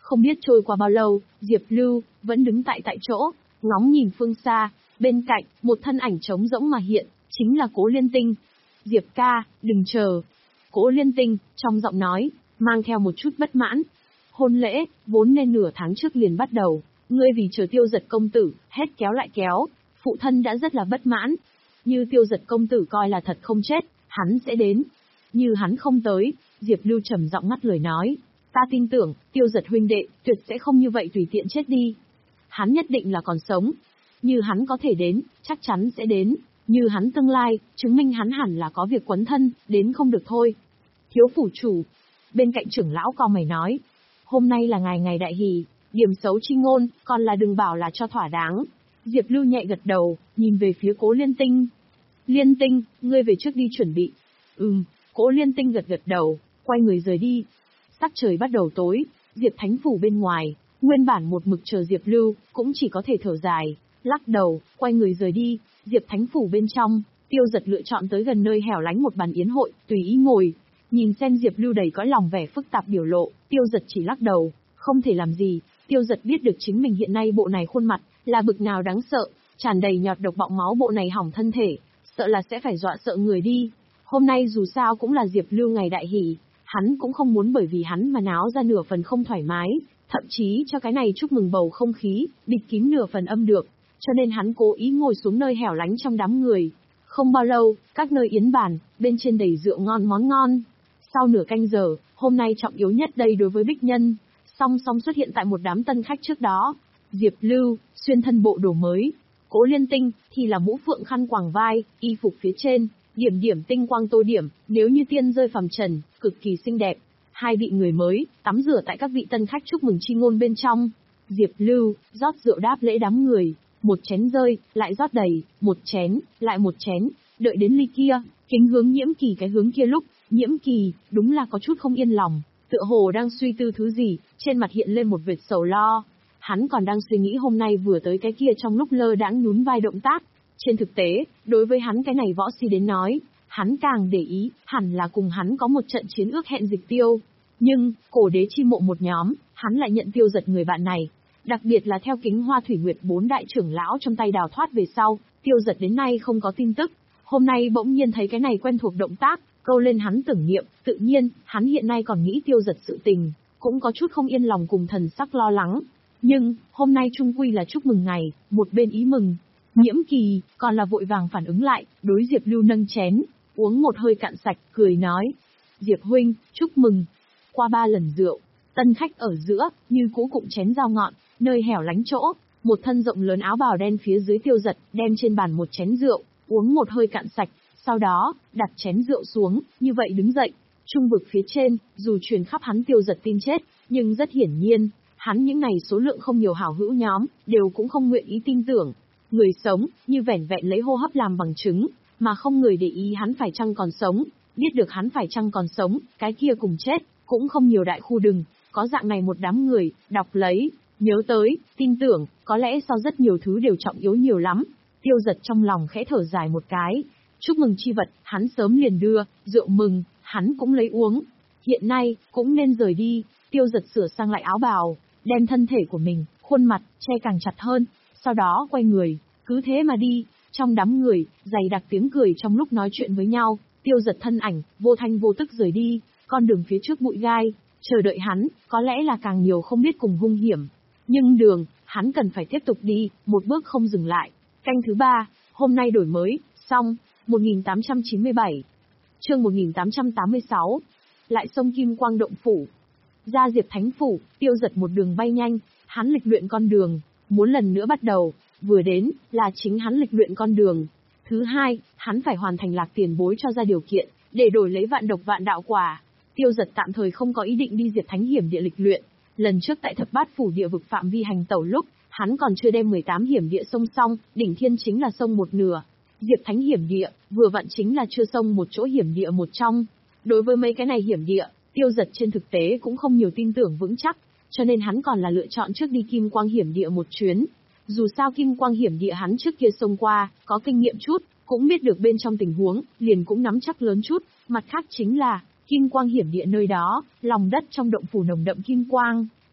Không biết trôi qua bao lâu, Diệp Lưu vẫn đứng tại tại chỗ, ngóng nhìn phương xa, bên cạnh, một thân ảnh trống rỗng mà hiện, chính là Cố Liên Tinh. Diệp ca, đừng chờ. Cố Liên Tinh, trong giọng nói, mang theo một chút bất mãn. Hôn lễ, vốn nên nửa tháng trước liền bắt đầu, ngươi vì chờ Tiêu Giật công tử, hết kéo lại kéo, phụ thân đã rất là bất mãn. Như Tiêu Giật công tử coi là thật không chết, hắn sẽ đến. Như hắn không tới, Diệp Lưu trầm giọng ngắt lời nói, ta tin tưởng, Tiêu Giật huynh đệ, tuyệt sẽ không như vậy tùy tiện chết đi. Hắn nhất định là còn sống. Như hắn có thể đến, chắc chắn sẽ đến. Như hắn tương lai, chứng minh hắn hẳn là có việc quấn thân, đến không được thôi. Thiếu phủ chủ. Bên cạnh trưởng lão co mày nói, hôm nay là ngày ngày đại hỷ, điểm xấu chi ngôn, còn là đừng bảo là cho thỏa đáng. Diệp Lưu nhẹ gật đầu, nhìn về phía Cố Liên Tinh. Liên Tinh, ngươi về trước đi chuẩn bị. Ừm, Cố Liên Tinh gật gật đầu, quay người rời đi. Sắc trời bắt đầu tối, Diệp Thánh Phủ bên ngoài, nguyên bản một mực chờ Diệp Lưu, cũng chỉ có thể thở dài, lắc đầu, quay người rời đi. Diệp Thánh Phủ bên trong, Tiêu Giật lựa chọn tới gần nơi hẻo lánh một bàn yến hội, tùy ý ngồi. Nhìn xem Diệp Lưu đầy cõi lòng vẻ phức tạp biểu lộ, Tiêu Giật chỉ lắc đầu, không thể làm gì. Tiêu Giật biết được chính mình hiện nay bộ này khuôn mặt, là bực nào đáng sợ, tràn đầy nhọt độc bọng máu bộ này hỏng thân thể, sợ là sẽ phải dọa sợ người đi. Hôm nay dù sao cũng là Diệp Lưu ngày đại hỷ, hắn cũng không muốn bởi vì hắn mà náo ra nửa phần không thoải mái, thậm chí cho cái này chúc mừng bầu không khí, bịt kín nửa phần âm được, cho nên hắn cố ý ngồi xuống nơi hẻo lánh trong đám người. Không bao lâu, các nơi yến bàn, bên trên đầy rượu ngon món ngon. Sau nửa canh giờ, hôm nay trọng yếu nhất đây đối với Bích Nhân, song song xuất hiện tại một đám tân khách trước đó. Diệp Lưu, xuyên thân bộ đồ mới. Cố Liên Tinh, thì là mũ phượng khăn quàng vai, y phục phía trên, điểm điểm tinh quang tô điểm, nếu như tiên rơi phàm trần, cực kỳ xinh đẹp. Hai vị người mới, tắm rửa tại các vị tân khách chúc mừng chi ngôn bên trong. Diệp Lưu, rót rượu đáp lễ đám người, một chén rơi, lại rót đầy, một chén, lại một chén, đợi đến ly kia, kính hướng Nhiễm Kỳ cái hướng kia lúc, Nhiễm Kỳ, đúng là có chút không yên lòng, tựa hồ đang suy tư thứ gì, trên mặt hiện lên một vệt sầu lo. Hắn còn đang suy nghĩ hôm nay vừa tới cái kia trong lúc lơ đãng nhún vai động tác. Trên thực tế, đối với hắn cái này võ si đến nói, hắn càng để ý, hẳn là cùng hắn có một trận chiến ước hẹn dịch tiêu. Nhưng, cổ đế chi mộ một nhóm, hắn lại nhận Tiêu Giật người bạn này. Đặc biệt là theo Kính Hoa Thủy Nguyệt bốn đại trưởng lão trong tay đào thoát về sau, Tiêu Giật đến nay không có tin tức. Hôm nay bỗng nhiên thấy cái này quen thuộc động tác, câu lên hắn tưởng niệm, tự nhiên, hắn hiện nay còn nghĩ Tiêu Giật sự tình, cũng có chút không yên lòng cùng thần sắc lo lắng. Nhưng, hôm nay trung quy là chúc mừng ngày, một bên ý mừng. Nhiễm Kỳ, còn là vội vàng phản ứng lại, đối Diệp Lưu nâng chén, uống một hơi cạn sạch, cười nói. Diệp huynh, chúc mừng. Qua ba lần rượu, tân khách ở giữa, như cũ cụm chén dao ngọn, nơi hẻo lánh chỗ, một thân rộng lớn áo bào đen phía dưới Tiêu Giật, đem trên bàn một chén rượu, uống một hơi cạn sạch, sau đó, đặt chén rượu xuống, như vậy đứng dậy. Trung vực phía trên, dù truyền khắp hắn Tiêu Giật tin chết, nhưng rất hiển nhiên, hắn những này số lượng không nhiều hảo hữu nhóm, đều cũng không nguyện ý tin tưởng. Người sống, như vẻn vẹn lấy hô hấp làm bằng chứng, mà không người để ý hắn phải chăng còn sống, biết được hắn phải chăng còn sống, cái kia cùng chết, cũng không nhiều đại khu đừng, có dạng này một đám người, đọc lấy, nhớ tới, tin tưởng, có lẽ so rất nhiều thứ đều trọng yếu nhiều lắm. Tiêu Giật trong lòng khẽ thở dài một cái, chúc mừng chi vật, hắn sớm liền đưa, rượu mừng, hắn cũng lấy uống. Hiện nay, cũng nên rời đi. Tiêu Giật sửa sang lại áo bào, đem thân thể của mình, khuôn mặt, che càng chặt hơn, sau đó quay người, cứ thế mà đi. Trong đám người, dày đặc tiếng cười trong lúc nói chuyện với nhau, Tiêu Giật thân ảnh, vô thanh vô tức rời đi, con đường phía trước bụi gai, chờ đợi hắn, có lẽ là càng nhiều không biết cùng hung hiểm. Nhưng đường, hắn cần phải tiếp tục đi, một bước không dừng lại. Canh thứ ba, hôm nay đổi mới, xong, một nghìn tám trăm chín mươi bảy. Chương một nghìn tám trăm tám mươi sáu. Lại sông Kim Quang Động Phủ. Ra Diệp Thánh Phủ, Tiêu Giật một đường bay nhanh, hắn lịch luyện con đường, muốn lần nữa bắt đầu, vừa đến, là chính hắn lịch luyện con đường. Thứ hai, hắn phải hoàn thành Lạc tiền bối cho ra điều kiện, để đổi lấy vạn độc vạn đạo quả. Tiêu Giật tạm thời không có ý định đi Diệp Thánh hiểm địa lịch luyện. Lần trước tại thập bát phủ địa vực phạm vi hành tẩu lúc, hắn còn chưa đem mười tám hiểm địa sông xong, đỉnh thiên chính là sông một nửa. Diệp Thánh hiểm địa, vừa vặn chính là chưa sông một chỗ hiểm địa một trong. Đối với mấy cái này hiểm địa, Tiêu Giật trên thực tế cũng không nhiều tin tưởng vững chắc, cho nên hắn còn là lựa chọn trước đi Kim Quang hiểm địa một chuyến. Dù sao Kim Quang hiểm địa hắn trước kia sông qua, có kinh nghiệm chút, cũng biết được bên trong tình huống, liền cũng nắm chắc lớn chút, mặt khác chính là, Kim Quang hiểm địa nơi đó, lòng đất trong động phủ nồng đậm kim quang,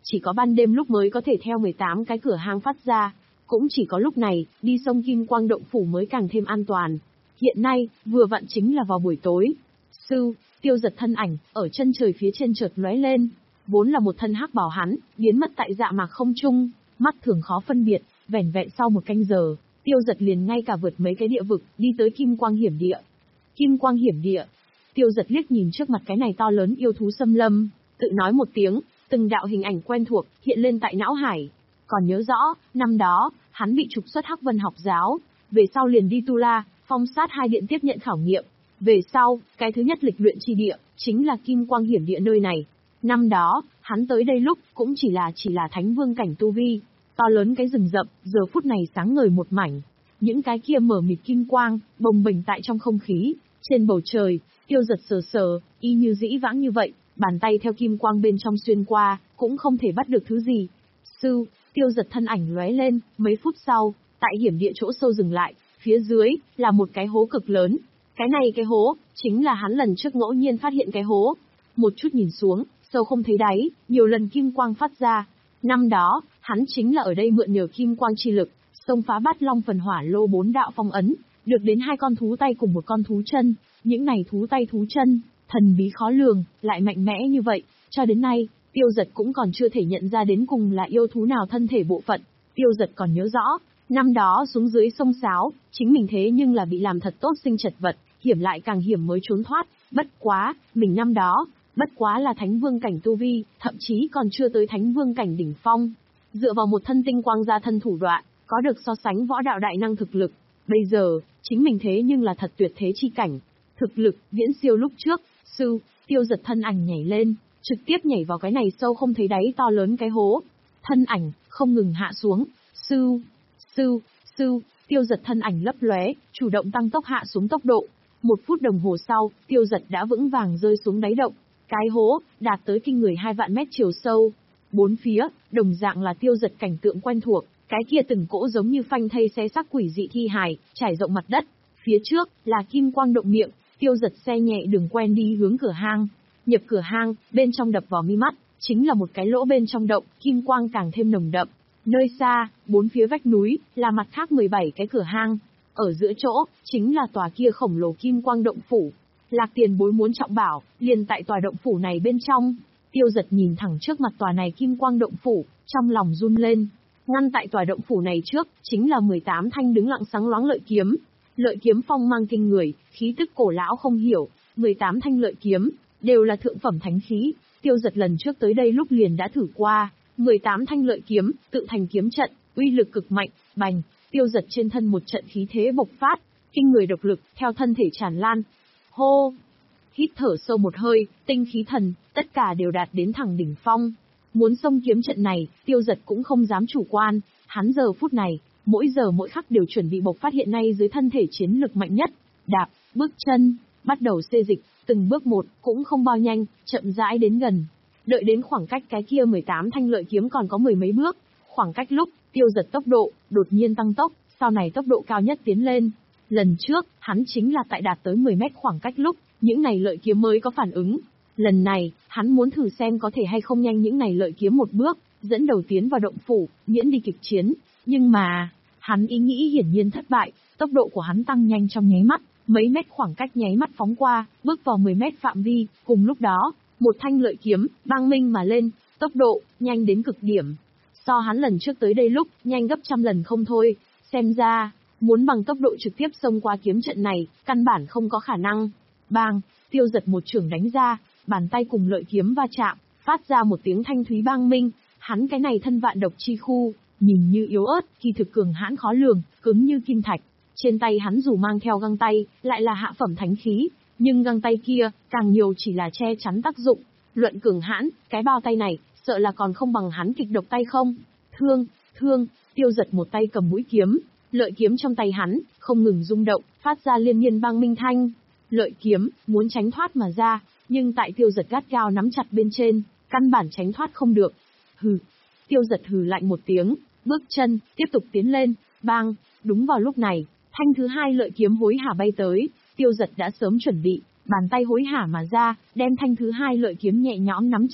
chỉ có ban đêm lúc mới có thể theo mười tám cái cửa hang phát ra. Cũng chỉ có lúc này, đi sông Kim Quang Động Phủ mới càng thêm an toàn. Hiện nay, vừa vặn chính là vào buổi tối. Sư, Tiêu Giật thân ảnh, ở chân trời phía trên chợt lóe lên. Vốn là một thân hắc bào hắn, biến mất tại dạ mạc không trung, mắt thường khó phân biệt, vẻn vẹn sau một canh giờ, Tiêu Giật liền ngay cả vượt mấy cái địa vực, đi tới Kim Quang Hiểm Địa. Kim Quang Hiểm Địa. Tiêu Giật liếc nhìn trước mặt cái này to lớn yêu thú xâm lâm, tự nói một tiếng, từng đạo hình ảnh quen thuộc hiện lên tại não hải. Còn nhớ rõ, năm đó, hắn bị trục xuất Hắc Vân học giáo, về sau liền đi Tu La, Phong Sát hai điện tiếp nhận khảo nghiệm. Về sau, cái thứ nhất lịch luyện chi địa, chính là Kim Quang Hiểm Địa nơi này. Năm đó, hắn tới đây lúc, cũng chỉ là chỉ là thánh vương cảnh tu vi. To lớn cái rừng rậm, giờ phút này sáng ngời một mảnh. Những cái kia mở mịt kim quang, bồng bềnh tại trong không khí. Trên bầu trời, Tiêu Giật sờ sờ, y như dĩ vãng như vậy, bàn tay theo kim quang bên trong xuyên qua, cũng không thể bắt được thứ gì. Sư, Tiêu Giật thân ảnh lóe lên, mấy phút sau, tại hiểm địa chỗ sâu dừng lại, phía dưới, là một cái hố cực lớn. Cái này cái hố, chính là hắn lần trước ngẫu nhiên phát hiện cái hố. Một chút nhìn xuống, sâu không thấy đáy, nhiều lần kim quang phát ra. Năm đó, hắn chính là ở đây mượn nhờ kim quang chi lực, xông phá Bát Long Phần Hỏa Lô bốn đạo phong ấn, được đến hai con thú tay cùng một con thú chân. Những này thú tay thú chân, thần bí khó lường, lại mạnh mẽ như vậy, cho đến nay, Tiêu Giật cũng còn chưa thể nhận ra đến cùng là yêu thú nào thân thể bộ phận. Tiêu Giật còn nhớ rõ, năm đó xuống dưới sông Sáo, chính mình thế nhưng là bị làm thật tốt sinh chật vật, hiểm lại càng hiểm mới trốn thoát, bất quá, mình năm đó, bất quá là thánh vương cảnh tu vi, thậm chí còn chưa tới thánh vương cảnh đỉnh phong. Dựa vào một thân tinh quang gia thân thủ đoạn, có được so sánh võ đạo đại năng thực lực. Bây giờ, chính mình thế nhưng là thật tuyệt thế chi cảnh. Thực lực, viễn siêu lúc trước, sư, Tiêu Giật thân ảnh nhảy lên, trực tiếp nhảy vào cái này sâu không thấy đáy to lớn cái hố. Thân ảnh, không ngừng hạ xuống, sư, sư, sư, Tiêu Giật thân ảnh lấp lóe, chủ động tăng tốc hạ xuống tốc độ. Một phút đồng hồ sau, Tiêu Giật đã vững vàng rơi xuống đáy động. Cái hố, đạt tới kinh người hai vạn mét chiều sâu. Bốn phía, đồng dạng là Tiêu Giật cảnh tượng quen thuộc, cái kia từng cỗ giống như phanh thây xé xác quỷ dị thi hài, trải rộng mặt đất. Phía trước, là kim quang động miệng, Tiêu Giật xe nhẹ đường quen đi hướng cửa hang. Nhập cửa hang, bên trong đập vào mi mắt, chính là một cái lỗ bên trong động, kim quang càng thêm nồng đậm. Nơi xa, bốn phía vách núi, là mặt khác mười bảy cái cửa hang. Ở giữa chỗ, chính là tòa kia khổng lồ kim quang động phủ. Lạc Tiền Bối muốn trọng bảo, liền tại tòa động phủ này bên trong. Tiêu Giật nhìn thẳng trước mặt tòa này kim quang động phủ, trong lòng run lên. Ngăn tại tòa động phủ này trước, chính là mười tám thanh đứng lặng sáng loáng lợi kiếm. Lợi kiếm phong mang kinh người, khí tức cổ lão không hiểu, mười tám thanh lợi kiếm, đều là thượng phẩm thánh khí. Tiêu Giật lần trước tới đây lúc liền đã thử qua, mười tám thanh lợi kiếm, tự thành kiếm trận, uy lực cực mạnh, bành, Tiêu Giật trên thân một trận khí thế bộc phát, kinh người độc lực, theo thân thể tràn lan. Hô! Hít thở sâu một hơi, tinh khí thần, tất cả đều đạt đến thẳng đỉnh phong. Muốn xông kiếm trận này, Tiêu Giật cũng không dám chủ quan, hắn giờ phút này, mỗi giờ mỗi khắc đều chuẩn bị bộc phát hiện nay dưới thân thể chiến lực mạnh nhất. Đạp, bước chân, bắt đầu xê dịch, từng bước một, cũng không bao nhanh, chậm rãi đến gần. Đợi đến khoảng cách cái kia mười tám thanh lợi kiếm còn có mười mấy bước, khoảng cách lúc, Tiêu Giật tốc độ, đột nhiên tăng tốc, sau này tốc độ cao nhất tiến lên. Lần trước, hắn chính là tại đạt tới mười mét khoảng cách lúc, những này lợi kiếm mới có phản ứng. Lần này, hắn muốn thử xem có thể hay không nhanh những này lợi kiếm một bước, dẫn đầu tiến vào động phủ, miễn đi kịch chiến. Nhưng mà, hắn ý nghĩ hiển nhiên thất bại, tốc độ của hắn tăng nhanh trong nháy mắt, mấy mét khoảng cách nháy mắt phóng qua, bước vào mười mét phạm vi, cùng lúc đó, một thanh lợi kiếm, băng minh mà lên, tốc độ, nhanh đến cực điểm. So hắn lần trước tới đây lúc, nhanh gấp trăm lần không thôi, xem ra, muốn bằng tốc độ trực tiếp xông qua kiếm trận này, căn bản không có khả năng. Bang, Tiêu Giật một chưởng đánh ra, bàn tay cùng lợi kiếm va chạm, phát ra một tiếng thanh thúy bang minh, hắn cái này thân vạn độc chi khu, nhìn như yếu ớt, kỳ thực cường hãn khó lường, cứng như kim thạch. Trên tay hắn dù mang theo găng tay, lại là hạ phẩm thánh khí, nhưng găng tay kia, càng nhiều chỉ là che chắn tác dụng. Luận cường hãn, cái bao tay này, sợ là còn không bằng hắn kịch độc tay không. Thương, thương, Tiêu Giật một tay cầm mũi kiếm, lợi kiếm trong tay hắn, không ngừng rung động, phát ra liên miên bang minh thanh. Lợi kiếm, muốn tránh thoát mà ra, nhưng tại Tiêu Giật gắt gao nắm chặt bên trên, căn bản tránh thoát không được. Hừ, Tiêu Giật hừ lạnh một tiếng, bước chân, tiếp tục tiến lên, bang, đúng vào lúc này, thanh thứ hai lợi kiếm hối hả bay tới, Tiêu Giật đã sớm chuẩn bị, bàn tay hối hả mà ra, đem thanh thứ hai lợi kiếm nhẹ nhõm nắm chặt,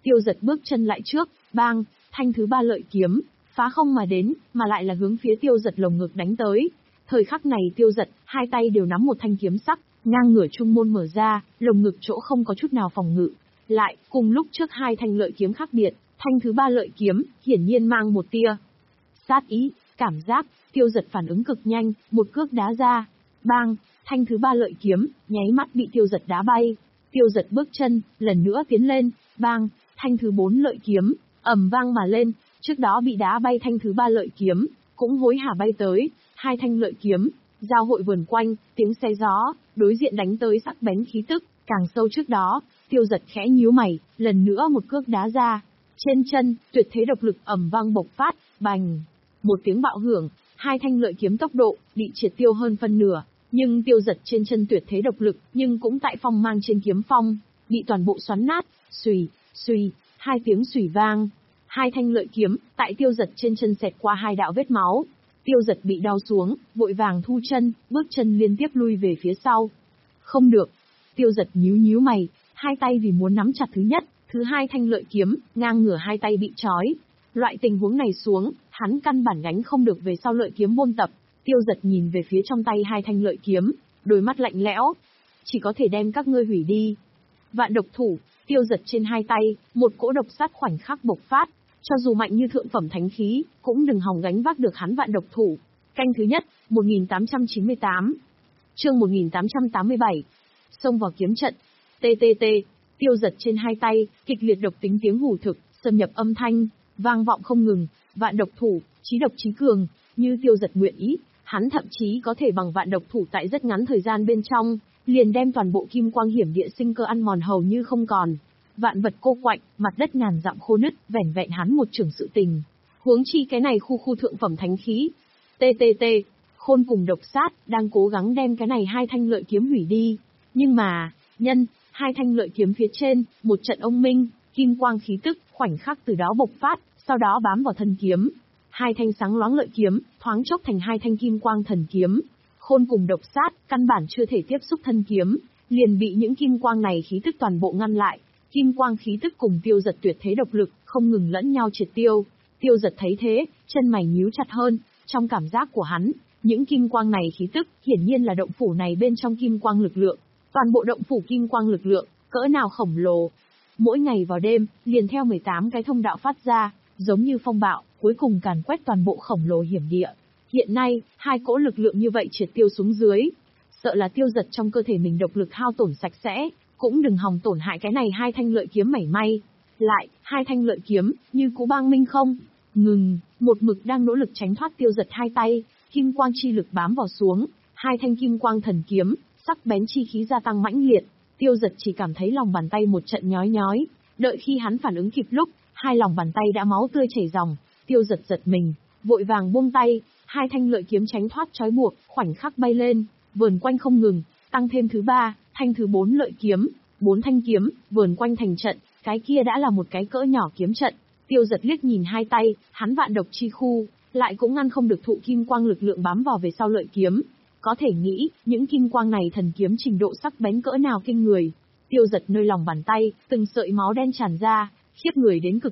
Tiêu Dật bước chân lại trước, bang, thanh thứ ba lợi kiếm, phá không mà đến, mà lại là hướng phía Tiêu Dật lồng ngực đánh tới. Thời khắc này Tiêu Dật, hai tay đều nắm một thanh kiếm sắc, ngang ngửa trung môn mở ra, lồng ngực chỗ không có chút nào phòng ngự. Lại, cùng lúc trước hai thanh lợi kiếm khác biệt, thanh thứ ba lợi kiếm, hiển nhiên mang một tia sát ý, cảm giác. Tiêu Dật phản ứng cực nhanh, một cước đá ra. Bang, thanh thứ ba lợi kiếm, nháy mắt bị Tiêu Dật đá bay. Tiêu Dật bước chân, lần nữa tiến lên. Bang, thanh thứ bốn lợi kiếm, ầm vang mà lên. Trước đó bị đá bay thanh thứ ba lợi kiếm, cũng hối hả bay tới. Hai thanh lợi kiếm, giao hội vườn quanh, tiếng xe gió, đối diện đánh tới sắc bén khí tức, càng sâu trước đó. Tiêu Dật khẽ nhíu mày, lần nữa một cước đá ra. Trên chân, tuyệt thế độc lực ầm vang bộc phát, bành. Một tiếng bạo hưởng, hai thanh lợi kiếm tốc độ, bị triệt tiêu hơn phân nửa. Nhưng Tiêu Dật trên chân tuyệt thế độc lực, nhưng cũng tại phong mang trên kiếm phong, bị toàn bộ xoắn nát, xùy, xùy, hai tiếng xùy vang. Hai thanh lợi kiếm, tại Tiêu Dật trên chân xẹt qua hai đạo vết máu. Tiêu Dật bị đau xuống, vội vàng thu chân, bước chân liên tiếp lui về phía sau. Không được. Tiêu Dật nhíu nhíu mày, hai tay vì muốn nắm chặt thứ nhất, thứ hai thanh lợi kiếm, ngang ngửa hai tay bị trói. Loại tình huống này xuống, hắn căn bản gánh không được về sau lợi kiếm môn tập. Tiêu Dật nhìn về phía trong tay hai thanh lợi kiếm, đôi mắt lạnh lẽo. Chỉ có thể đem các ngươi hủy đi. Vạn độc thủ, Tiêu Dật trên hai tay, một cỗ độc sát khoảnh khắc bộc phát. Cho dù mạnh như thượng phẩm thánh khí, cũng đừng hòng gánh vác được hắn vạn độc thủ. Canh thứ nhất, một nghìn tám trăm chín mươi tám. Chương một nghìn tám trăm tám mươi bảy. Xông vào kiếm trận. tê tê tê. Tiêu Dật trên hai tay, kịch liệt độc tính tiếng hủ thực, xâm nhập âm thanh, vang vọng không ngừng. Vạn độc thủ, chí độc chí cường, như Tiêu Dật nguyện ý, hắn thậm chí có thể bằng vạn độc thủ tại rất ngắn thời gian bên trong, liền đem toàn bộ kim quang hiểm địa sinh cơ ăn mòn hầu như không còn. Vạn vật cô quạnh, mặt đất ngàn dặm khô nứt, vẻn vẹn hắn một trường sự tình. Huống chi cái này khu khu thượng phẩm thánh khí. tê tê tê. Khôn cùng độc sát, đang cố gắng đem cái này hai thanh lợi kiếm hủy đi. Nhưng mà, nhân, hai thanh lợi kiếm phía trên, một trận ông minh, kim quang khí tức, khoảnh khắc từ đó bộc phát, sau đó bám vào thân kiếm. Hai thanh sáng loáng lợi kiếm, thoáng chốc thành hai thanh kim quang thần kiếm. Khôn cùng độc sát, căn bản chưa thể tiếp xúc thân kiếm, liền bị những kim quang này khí tức toàn bộ ngăn lại. Kim quang khí tức cùng Tiêu Dật tuyệt thế độc lực, không ngừng lẫn nhau triệt tiêu. Tiêu Dật thấy thế, chân mày nhíu chặt hơn, trong cảm giác của hắn, những kim quang này khí tức, hiển nhiên là động phủ này bên trong kim quang lực lượng. Toàn bộ động phủ kim quang lực lượng, cỡ nào khổng lồ. Mỗi ngày vào đêm, liền theo mười tám cái thông đạo phát ra, giống như phong bạo, cuối cùng càn quét toàn bộ khổng lồ hiểm địa. Hiện nay, hai cỗ lực lượng như vậy triệt tiêu xuống dưới. Sợ là Tiêu Dật trong cơ thể mình độc lực hao tổn sạch sẽ, cũng đừng hòng tổn hại cái này hai thanh lợi kiếm mảy may. Lại, hai thanh lợi kiếm, như cũ bang minh không? Ngừng, một mực đang nỗ lực tránh thoát Tiêu Dật hai tay, kim quang chi lực bám vào xuống, hai thanh kim quang thần kiếm, sắc bén chi khí gia tăng mãnh liệt. Tiêu Dật chỉ cảm thấy lòng bàn tay một trận nhói nhói, đợi khi hắn phản ứng kịp lúc, hai lòng bàn tay đã máu tươi chảy ròng. Tiêu Dật giật mình, vội vàng buông tay, hai thanh lợi kiếm tránh thoát trói buộc, khoảnh khắc bay lên, vờn quanh không ngừng, tăng thêm thứ ba, thanh thứ bốn lợi kiếm, bốn thanh kiếm, vờn quanh thành trận, cái kia đã là một cái cỡ nhỏ kiếm trận. Tiêu Dật liếc nhìn hai tay, hắn vạn độc chi khu, lại cũng ngăn không được thụ kim quang lực lượng bám vào về sau lợi kiếm. Có thể nghĩ, những kim quang này thần kiếm trình độ sắc bén cỡ nào kinh người. Tiêu Dật nơi lòng bàn tay, từng sợi máu đen tràn ra, khiếp người đến cực